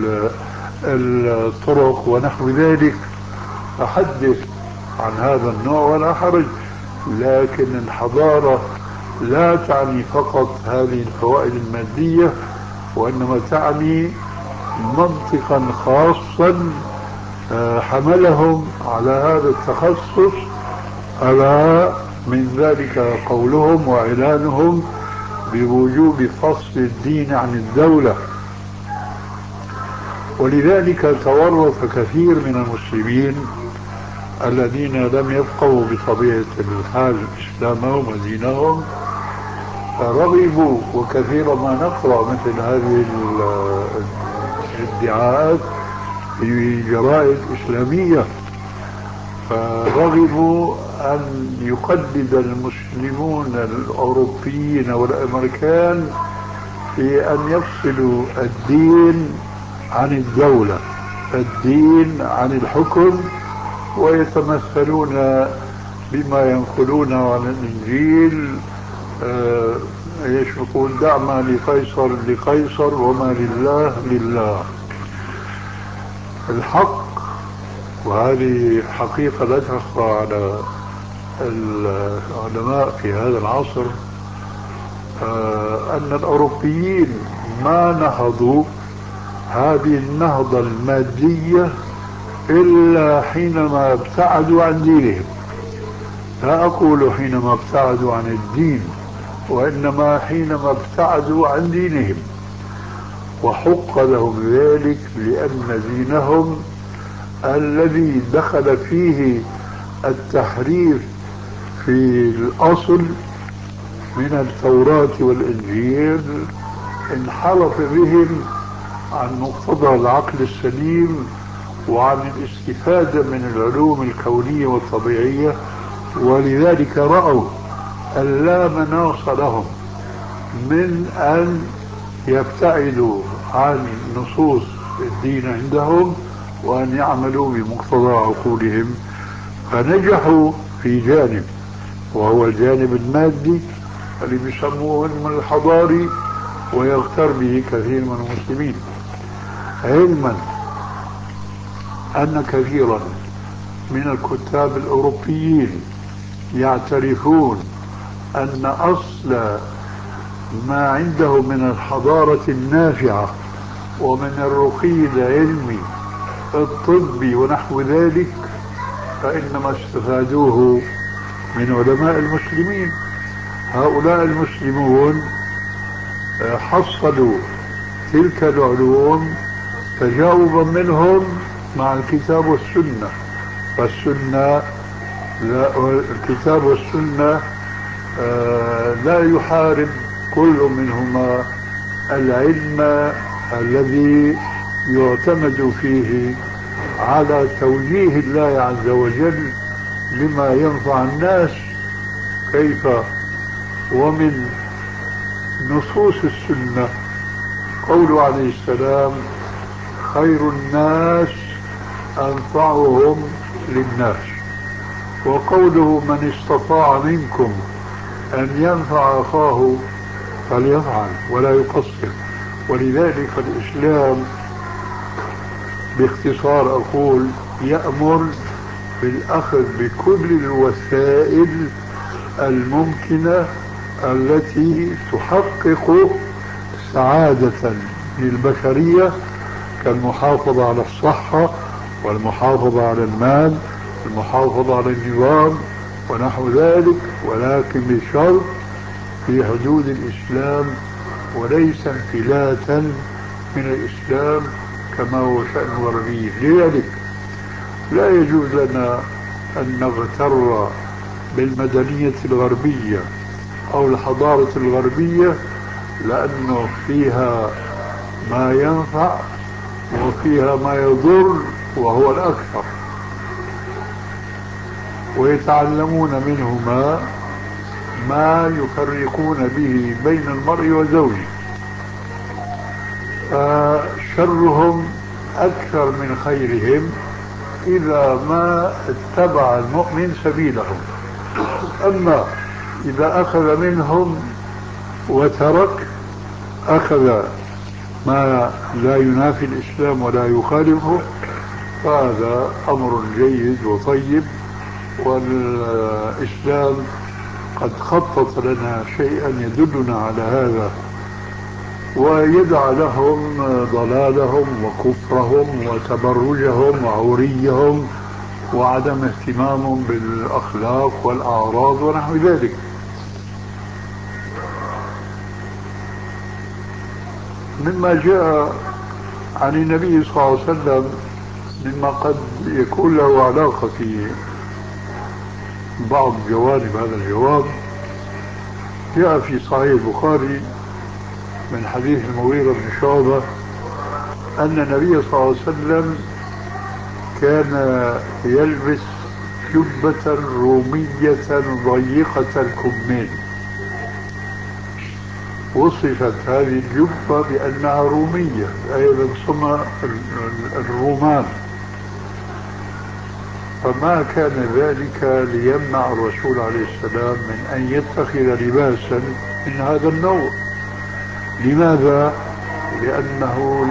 الطرق ونحو ذلك. أحدث عن هذا النوع ولا حرج، لكن الحضارة لا تعني فقط هذه الفوائد المادية، وإنما تعني منطقا خاصا حملهم على هذا التخصص. ألا من ذلك قولهم وإعلانهم بوجوب فصل الدين عن الدولة. ولذلك تورط كثير من المسلمين الذين لم يفقهوا بطبيعة الحال إسلامهم ودينهم رغبوا، وكثيرا ما نقرأ مثل هذه الادعاءات في جرائد إسلامية، فرغبوا أن يقلد المسلمون الأوروبيين والأمريكان في أن يفصلوا الدين عن الدولة، الدين عن الحكم، ويتمثلون بما ينقلونه عن الإنجيل يقول دع ما لقيصر لقيصر وما لله لله. الحق، وهذه حقيقة لا تخفى على العلماء في هذا العصر، أن الأوروبيين ما نهضوا هذه النهضة المادية إلا حينما ابتعدوا عن دينهم. لا أقول حينما ابتعدوا عن الدين، وإنما حينما ابتعدوا عن دينهم، وحق لهم ذلك لأن دينهم الذي دخل فيه التحريف في الأصل من التوراة والإنجيل انحرف بهم عن مقتضى العقل السليم وعن الاستفادة من العلوم الكونية والطبيعية. ولذلك رأوا أن لا مناص لهم من أن يبتعدوا عن نصوص الدين عندهم وأن يعملوا بمقتضى عقولهم، فنجحوا في جانب وهو الجانب المادي اللي بيسموه من الحضاري، ويغتر به كثير من المسلمين، علما أن كثيرا من الكتاب الأوروبيين يعترفون أن أصل ما عنده من الحضارة النافعة ومن الرقي العلمي الطبي ونحو ذلك فإنما استفادوه من علماء المسلمين. هؤلاء المسلمون حصلوا تلك العلوم تجاوبا منهم مع الكتاب والسنة، فالسنة الكتاب والسنة لا يحارب كل منهما العلم الذي يعتمد فيه على توجيه الله عز وجل لما ينفع الناس. كيف؟ ومن نصوص السنة قوله عليه السلام خير الناس أنفعهم للناس، وقوله من استطاع منكم أن ينفع أخاه فليفعل ولا يقصر. ولذلك الإسلام باختصار أقول يأمر بالأخذ بكل الوسائل الممكنة التي تحقق سعادة للبشرية، كالمحافظة على الصحة والمحافظة على المال والمحافظة على النظام ونحو ذلك، ولكن بشرط في حدود الإسلام وليس انفلاتا من الإسلام كما هو شأن الغربية. لذلك لا يجوز لنا أن نغتر بالمدنية الغربية أو الحضارة الغربية، لأنه فيها ما ينفع وفيها ما يضر وهو الأكثر، ويتعلمون منهما ما يفرقون به بين المرء وزوجه، فشرهم أكثر من خيرهم إذا ما اتبع المؤمن سبيلهم. أما إذا أخذ منهم وترك، أخذ ما لا ينافي الإسلام ولا يخالفه، فهذا أمر جيد وطيب، والإسلام قد خطط لنا شيئا يدلنا على هذا، ويدع لهم ضلالهم وكفرهم وتبرجهم وعوريهم وعدم اهتمامهم بالأخلاق والأعراض ونحو ذلك. مما جاء عن النبي صلى الله عليه وسلم مما قد يكون له علاقة في بعض جوانب هذا الجواب، جاء في صحيح البخاري من حديث المغيرة بن شعبة أن النبي صلى الله عليه وسلم كان يلبس جبة رومية ضيقة الكمين. وصفت هذه الجبة بأنها رومية، أي من صنع الرومان، فما كان ذلك ليمنع الرسول عليه السلام من أن يتخذ لباسا من هذا النوع. لماذا؟ لأنه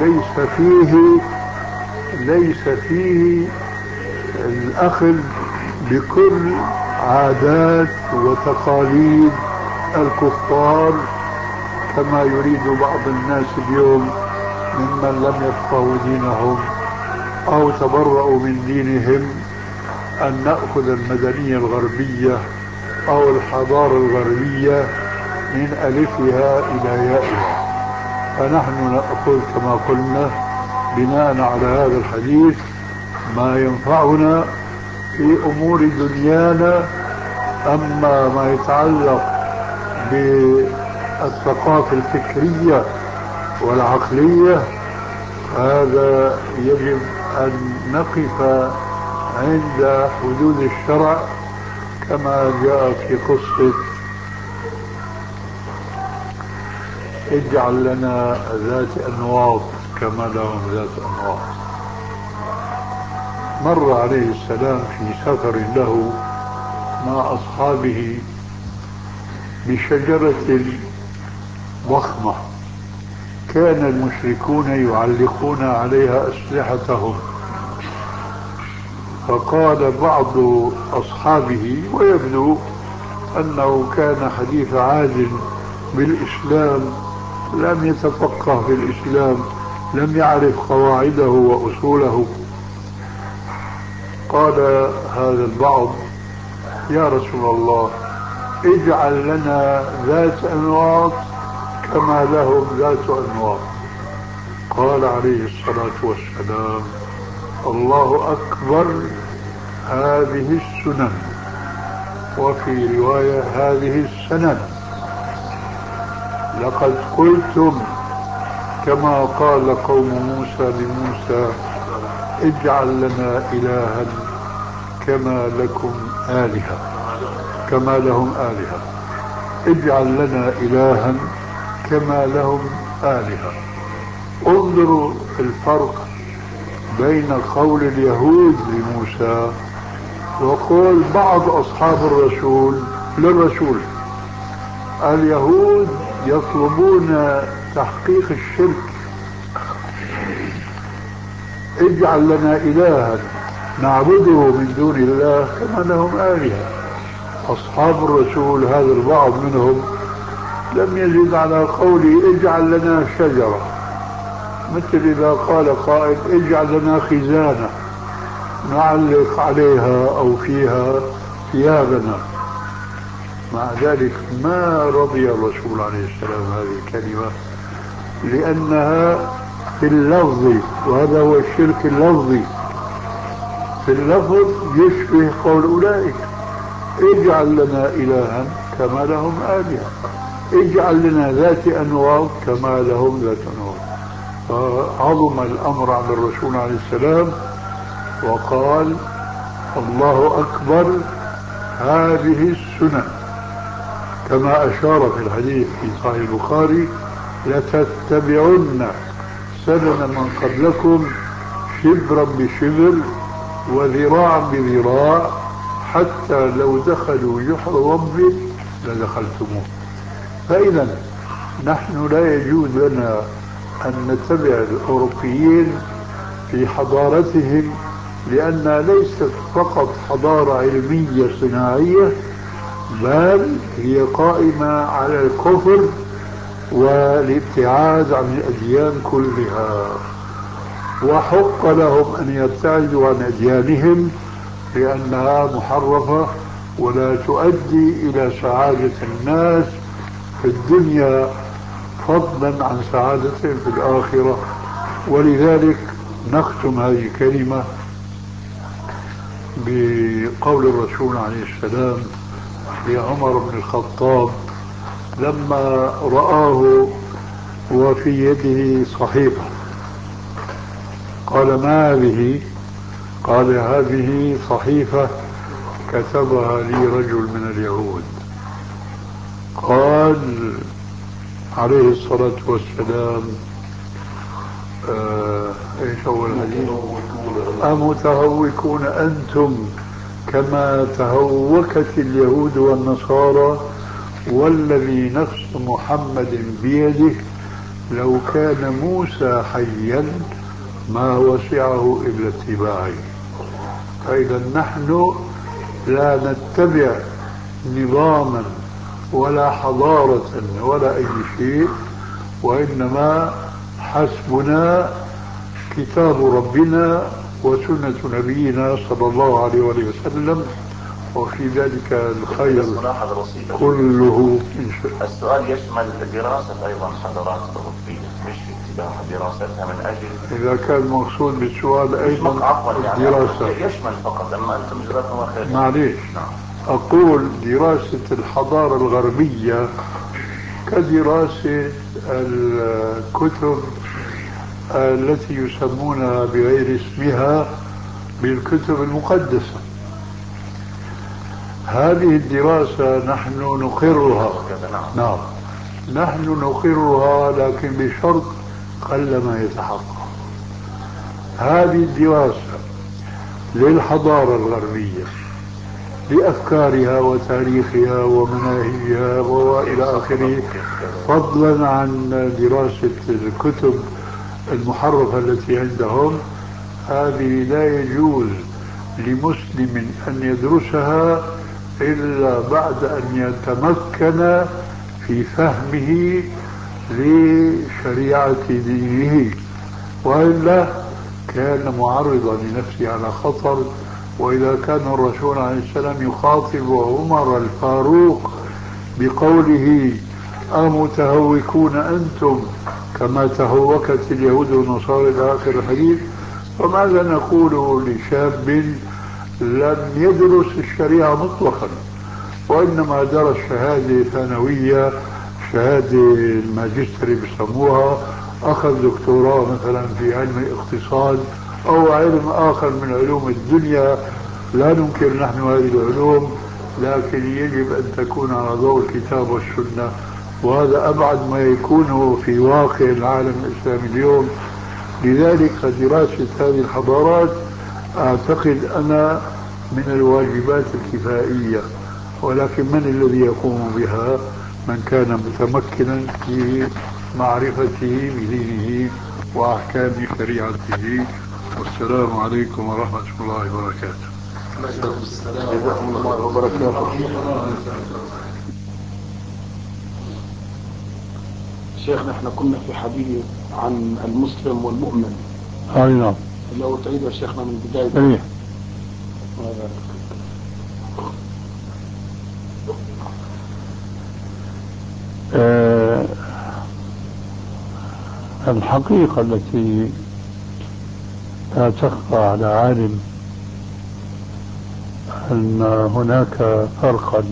ليس فيه الأخذ بكل عادات وتقاليد الكفار كما يريد بعض الناس اليوم ممن لم يفقهوا دينهم أو تبرؤوا من دينهم، أن نأخذ المدنية الغربية أو الحضارة الغربية من ألفها إلى يائها. فنحن نأخذ كما قلنا بناء على هذا الحديث ما ينفعنا في أمور دنيانا. أما ما يتعلق بالثقافة الفكرية والعقلية هذا يجب أن نقف عند حدود الشرع، كما جاء في قصة اجعل لنا ذات أنواط كما لهم ذات أنواط. مر عليه السلام في سفر له مع أصحابه بشجرة ضخمة كان المشركون يعلقون عليها أسلحتهم، فقال بعض أصحابه ويبدو أنه كان حديث عهد بالإسلام، لم يتفقه في الإسلام، لم يعرف قواعده وأصوله، قال هذا البعض يا رسول الله اجعل لنا ذات أنواط كما لهم ذات أنواط. قال عليه الصلاة والسلام الله أكبر، هذه السنن، وفي رواية هذه السنن، لقد قلتم كما قال قوم موسى لموسى اجعل لنا إلها كما لهم آلهة، اجعل لنا إلها كما لهم آلهة. انظروا الفرق بين قول اليهود لموسى وقول بعض أصحاب الرسول للرسول. اليهود يطلبون تحقيق الشرك، اجعل لنا إلها نعبده من دون الله كما لهم آلهة. أصحاب الرسول هذا البعض منهم لم يزد على قوله اجعل لنا شجرة، مثل إذا قال قائل اجعل لنا خزانة نعلق عليها أو فيها ثيابنا. مع ذلك ما رضي الرسول عليه السلام هذه الكلمة، لأنها في اللفظ، وهذا هو الشرك اللفظي، في اللفظ يشبه قول أولئك اجعل لنا إلها كما لهم آلهة، اجعل لنا ذات أنواط كما لهم ذات أنواط. فعظم الأمر على الرسول عليه السلام وقال الله أكبر هذه السنن، كما أشار في الحديث في صحيح البخاري لتتبعن سنن من قبلكم شبرا بشبر وذراعا بذراع حتى لو دخلوا جحر رب لدخلتموه. فإذا نحن لا يجوز لنا أن نتبع الأوروبيين في حضارتهم، لأنها ليست فقط حضارة علمية صناعية، بل هي قائمة على الكفر والابتعاد عن الأديان كلها، وحق لهم أن يبتعدوا عن أديانهم لأنها محرفة ولا تؤدي إلى سعادة الناس في الدنيا فضلا عن سعادتهم في الآخرة. ولذلك نختم هذه الكلمة بقول الرسول عليه السلام لعمر بن الخطاب لما رآه وفي يده صحيفة، قال ما هذه؟ قال هذه صحيفة كتبها لي رجل من اليهود. قال عليه الصلاة والسلام ايش هو الحديث؟ أمتهوكون أنتم كما تهوكت اليهود والنصارى، والذي نفس محمد بيده لو كان موسى حيا ما وسعه إلا اتباعي. فإذا نحن لا نتبع نظاما ولا حضارة ولا أي شيء، وإنما حسبنا كتاب ربنا وسنة نبينا صلى الله عليه وسلم، وفي ذلك الخير كله. السؤال يشمل دراسة أيضا حضارات أوروبية، مش اتباع دراستها من أجل، إذا كان مقصود بالسؤال أيضا الدراسة يعني يشمل فقط، أما أنتم جزاكم الله خير. معليش، أقول دراسة الحضارة الغربية كدراسة الكتب التي يسمونها بغير اسمها بالكتب المقدسة. هذه الدراسة نحن نقرها، نعم نحن نقرها، لكن بشرط قلما يتحقق. هذه الدراسة للحضارة الغربية بأفكارها وتاريخها ومناهجها وإلى آخره، فضلا عن دراسة الكتب المحرفة التي عندهم، هذه لا يجوز لمسلم أن يدرسها إلا بعد أن يتمكن في فهمه لشريعة دينه، وإلا كان معرضا لنفسه على خطر. وإذا كان الرسول عليه السلام يخاطب عمر الفاروق بقوله أمتهوكون أنتم كما تهوكت اليهود والنصارى إلى آخر الحديث، فماذا نقول لشاب لم يدرس الشريعة مطلقا وإنما درس شهادة ثانوية، شهادة الماجستري بسموها، أخذ دكتوراه مثلا في علم الاقتصاد أو علم آخر من علوم الدنيا. لا ننكر نحن هذه العلوم، لكن يجب أن تكون على ضوء الكتاب والسنة، وهذا أبعد ما يكون في واقع العالم الإسلامي اليوم. لذلك دراسة هذه الحضارات أعتقد أنا من الواجبات الكفائية، ولكن من الذي يقوم بها؟ من كان متمكنا في معرفته بدينه وأحكام شريعته والسلام عليكم ورحمة الله وبركاته. جزاكم الله وبركاته. شيخنا احنا كنا في حديث عن المسلم والمؤمن. نعم. لو تعيد يا شيخنا من بداية. ايه. الحقيقة التي لا تخفى على عالم أن هناك فرقا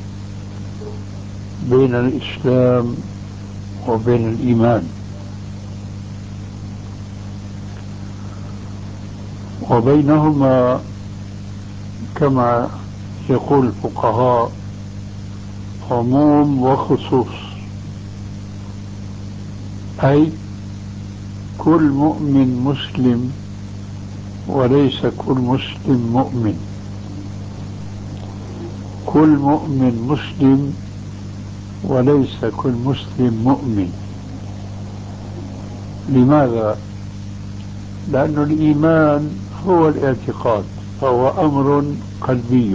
بين الإسلام وبين الإيمان، وبينهما كما يقول الفقهاء عموم وخصوص، أي كل مؤمن مسلم وليس كل مسلم مؤمن، كل مؤمن مسلم وليس كل مسلم مؤمن. لماذا؟ لأن الإيمان هو الاعتقاد، فهو أمر قلبي،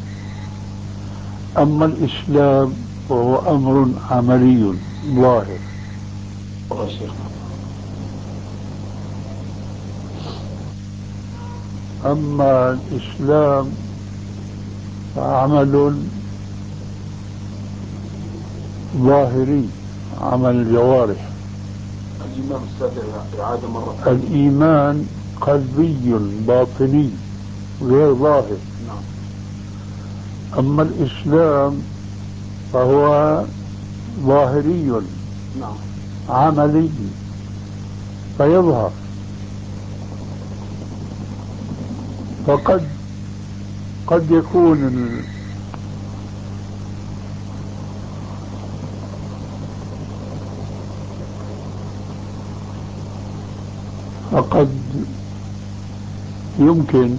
أما الإسلام فهو أمر عملي ظاهر. أما الإسلام فعمل ظاهري، عمل الجوارح. الإيمان السابع إعادة مرة. الإيمان قلبي باطني غير ظاهر. نعم. أما الإسلام فهو ظاهري. نعم. عملي فيظهر. قد يكون فقد يمكن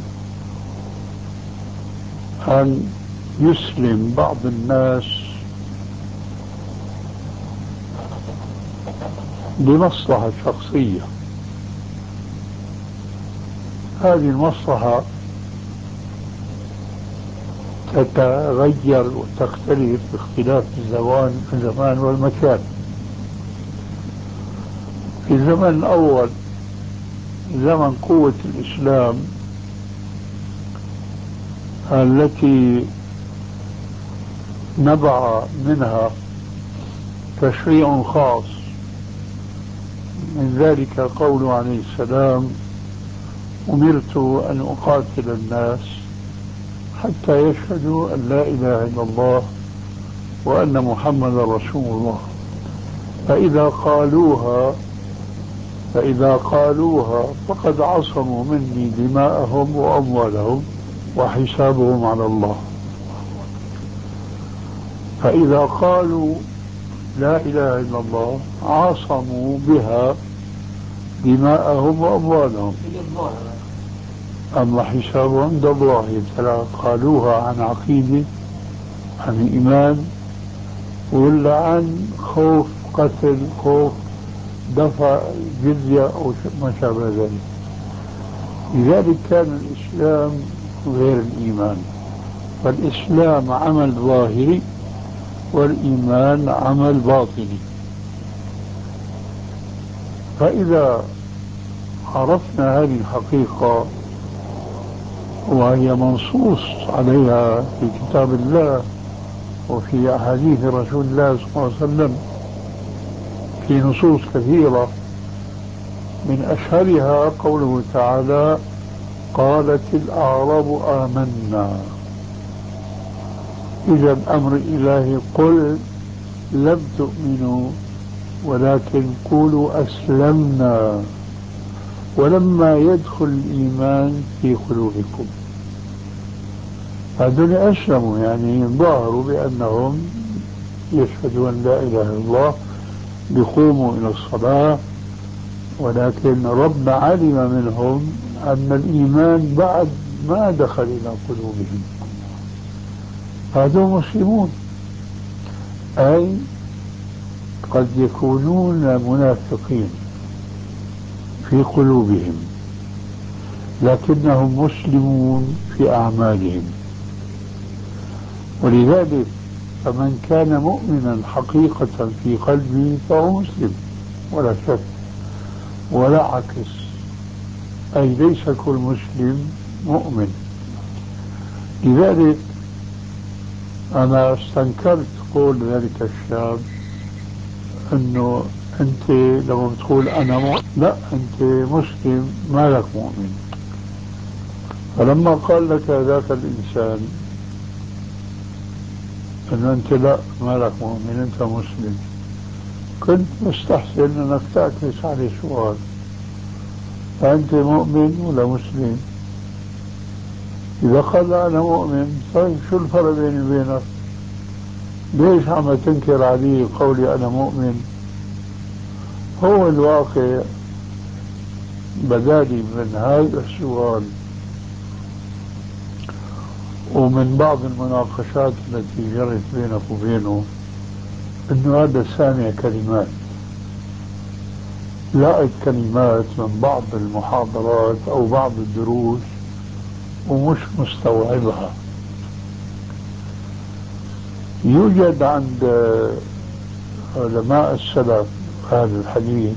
أن يسلم بعض الناس لمصلحة شخصية، هذه المصلحة تتغير وتختلف باختلاف الزمان والمكان. في الزمن الأول، زمن قوة الإسلام التي نبع منها تشريع خاص، من ذلك قوله عليه السلام: أمرت أن أقاتل الناس حتى يشهدوا أن لا إله إلا الله وأن محمد رسول الله، فإذا قالوها فقد عصموا مني دماءهم وأموالهم وحسابهم على الله. فإذا قالوا لا إله إلا الله عصموا بها دماءهم وأموالهم، أما حسابهم عند الله. قالوها عن عقيدة، عن إيمان، ولا عن خوف قتل، خوف دفع جزية أو ما شابه ذلك. لذلك كان الإسلام غير الإيمان، فالإسلام عمل ظاهري والإيمان عمل باطني. فإذا عرفنا هذه الحقيقة، وهي منصوص عليها في كتاب الله وفي أحاديث رسول الله صلى الله عليه وسلم في نصوص كثيرة، من أشهرها قوله تعالى: قالت الأعراب آمنا. إذا الأمر الإلهي: قل لم تؤمنوا ولكن قولوا أسلمنا ولما يدخل الإيمان في قلوبكم. هذول أسلموا، يعني ظاهروا بأنهم يشهدوا أن لا إله إلا الله، بيقوموا إلى الصلاة، ولكن ربنا علم منهم أن الإيمان بعد ما دخل إلى قلوبهم. هذول مسلمون، أي قد يكونون منافقين في قلوبهم، لكنهم مسلمون في أعمالهم. ولذلك فمن كان مؤمنا حقيقة في قلبه فهو مسلم ولا شك، ولا عكس، أي ليس كل مسلم مؤمن. لذلك أنا استنكرت قول ذلك الشاب أنه أنت لما بتقول أنا مؤمن، لا، أنت مسلم ما لك مؤمن. فلما قال لك ذاك الإنسان أنه أنت لا ما لك مؤمن أنت مسلم، كنت مستحسن أنك تعكس عليه سؤال: فأنت مؤمن ولا مسلم؟ إذا قال أنا مؤمن، طيب شو الفرق بيني وبينك؟ ليش عم تنكر علي قولي أنا مؤمن؟ هو الواقع بدالي من هذا السؤال ومن بعض المناقشات التي جرت بينك وبينه انه هذا سامع كلمات، لقيت كلمات من بعض المحاضرات او بعض الدروس ومش مستوعبها. يوجد عند علماء السلف هذا الحديث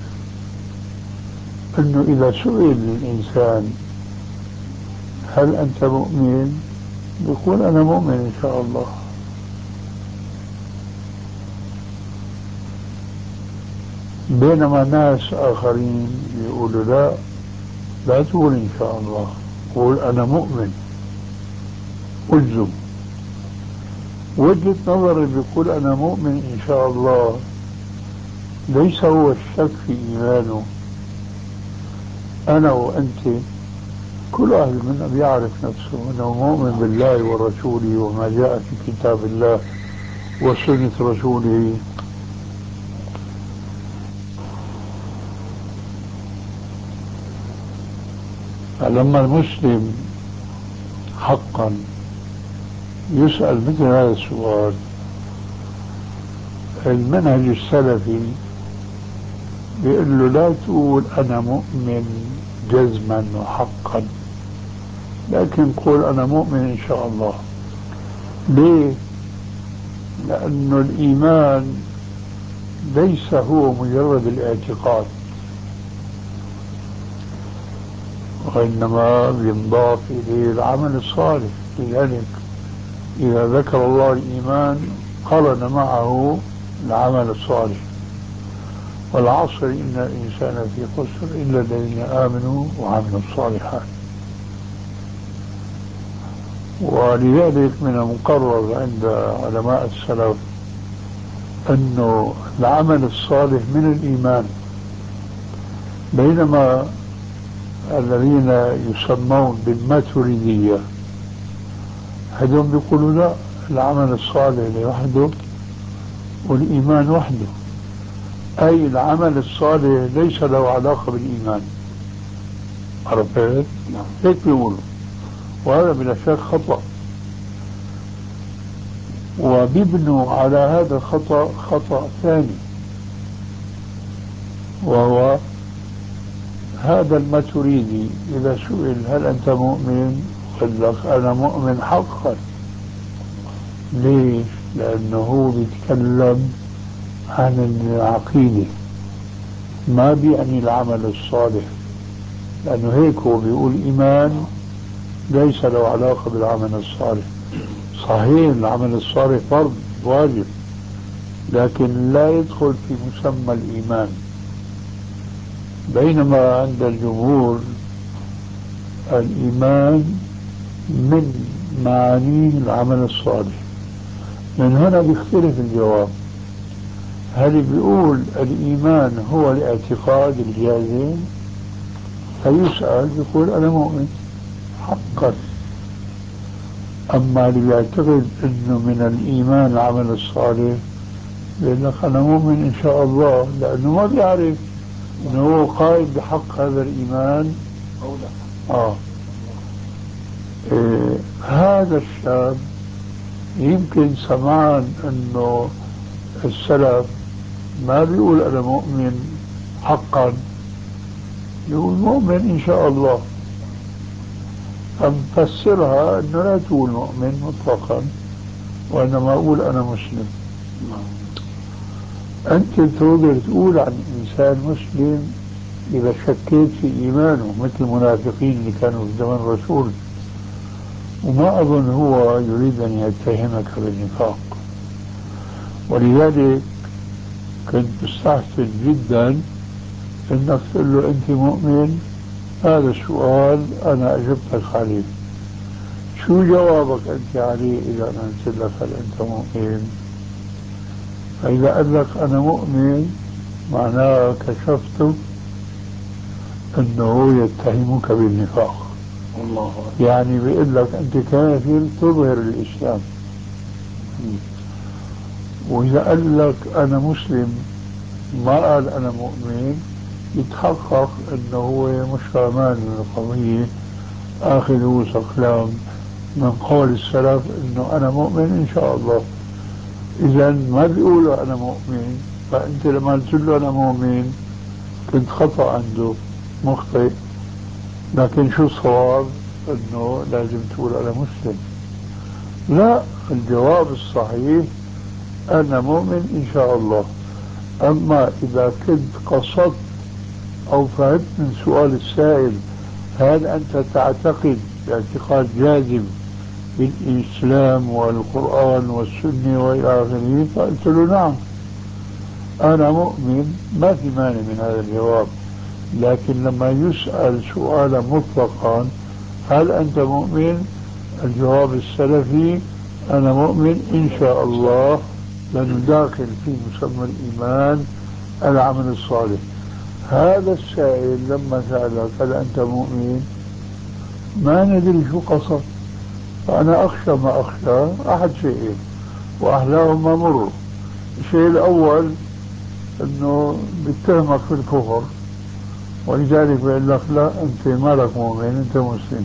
انه اذا سئل الانسان هل انت مؤمن؟ يقول انا مؤمن ان شاء الله. بينما ناس اخرين يقولوا لا تقول ان شاء الله، قول انا مؤمن الزم. وجهة نظر اللي بيقول انا مؤمن ان شاء الله ليس هو الشك في ايمانه. انا وانت كل أهل منا بيعرف نفسه أنه مؤمن بالله ورسوله وما جاء في كتاب الله وسنة رسوله. فلما المسلم حقا يسأل مثل هذا السؤال، المنهج السلفي بيقول له لا تقول أنا مؤمن جزما وحقا، لكن قول أنا مؤمن إن شاء الله. ليه؟ لأنه الإيمان ليس هو مجرد الاعتقاد، وإنما ينضاف إليه العمل الصالح. لذلك إذا ذكر الله الإيمان قرن معه العمل الصالح: والعصر إن الإنسان في خسر إلا الذين آمنوا وعملوا الصالحات. ولذلك من المقرر عند علماء السلف أنه العمل الصالح من الإيمان، بينما الذين يسمون بالماتريدية هذول بيقولوا لا، العمل الصالح لوحده والإيمان وحده، أي العمل الصالح ليس له علاقة بالإيمان. عرفت؟ هيك بيقولوا، وهذا بلا شك خطأ. وبيبنوا على هذا الخطأ خطأ ثاني، وهو هذا الماتريدي إذا سئل هل أنت مؤمن؟ قل لك أنا مؤمن حقا. ليش؟ لأنه هو بيتكلم عن العقيدة، ما بيعني العمل الصالح، لأنه هيك هو بيقول إيمان ليس له علاقة بالعمل الصالح. صحيح العمل الصالح فرض واجب، لكن لا يدخل في مسمى الإيمان. بينما عند الجمهور الإيمان من معانيه العمل الصالح. من هنا بيختلف الجواب: هل بيقول الإيمان هو الاعتقاد الجازم؟ فيسأل بيقول أنا مؤمن حقا. أما اللي بيعتقد أنه من الإيمان العمل الصالح بيقول لك أنا مؤمن إن شاء الله، لأنه ما بيعرف أنه هو قائم بحق هذا الإيمان أو لا. هذا الشاب يمكن سمعان أنه السلف ما بيقول أنا مؤمن حقا، يقول مؤمن إن شاء الله. فمفسرها أنه لا تقول مؤمن مطلقا، وإنما أقول أنا مسلم. أنت تقدر تقول عن إنسان مسلم إذا شكيت في إيمانه، مثل المنافقين اللي كانوا في زمن الرسول، وما أظن هو يريد أن يتهمك بالنفاق. ولذلك كنت مستحسن جدا أنك تقول له أنت مؤمن، هذا السؤال أنا أجبتك عليه، شو جوابك أنت عليه إذا أنا قلت لك هل أنت مؤمن؟ فإذا قال لك أنا مؤمن معناه كشفته أنه يتهمك بالنفاق. الله يعني بيقول لك أنت كافر تظهر الإسلام. وإذا قال لك أنا مسلم ما قال أنا مؤمن، يتحقق أنه هو مش فاهمان من القضية، آخذ وسقلام من قول السلف أنه أنا مؤمن إن شاء الله. إذا ما بيقولوا أنا مؤمن، فأنت لما قلت له أنا مؤمن كنت خطأ عنده، مخطئ. لكن شو الصواب؟ أنه لازم تقول أنا مسلم. لا، الجواب الصحيح أنا مؤمن إن شاء الله. أما إذا كنت قصدت أو فهمت من سؤال السائل هل أنت تعتقد باعتقاد جازم بالإسلام والقرآن والسنة وإلى آخره، فقلت له نعم أنا مؤمن، ما في مانع من هذا الجواب. لكن لما يسأل سؤالا مطلقا هل أنت مؤمن، الجواب السلفي أنا مؤمن إن شاء الله، لأنه داخل في مسمى الإيمان العمل الصالح. هذا السائل لما سألك هل أنت مؤمن ما ندري شو قصد. فأنا أخشى ما أخشى أحد شيئين وأحلاهما مر. الشيء الأول أنه بيتهمك في الكفر، ولذلك بيقول لك لا أنت ما لك مؤمن، أنت مسلم.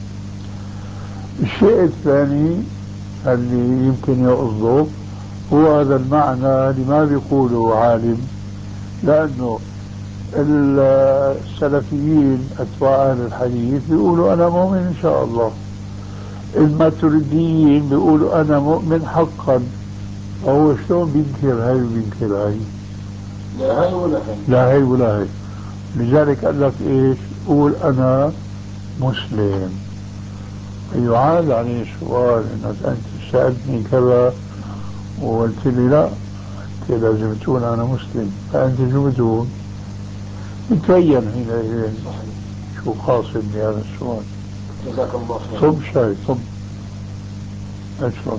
الشيء الثاني اللي يمكن يقصده هو هذا المعنى اللي ما بيقوله عالم، لأنه السلفيين أتباع أهل الحديث بيقولوا أنا مؤمن إن شاء الله، الماتريديين بيقولوا أنا مؤمن حقا. فهو شلون بينكر هاي وبينكر هاي؟ لا هاي ولا هاي، لا هاي ولا هاي. لذلك قال لك إيش؟ قول أنا مسلم. يعاد عليه السؤال انك انت سألتني كذا وقلت لي لا، انت لازم تقول انا مسلم، فانت شو بتقول؟ يتبين حينئذ شو قاصد بهذا السؤال. جزاك الله خير. صب شاي، صب اشرب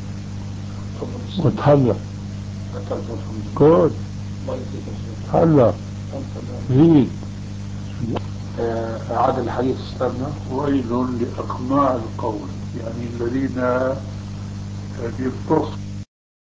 وتهلا. كود تهلا زيد. أعاد الحديث أستاذنا. ويل لأقماع القول، يعني الذين يبطخ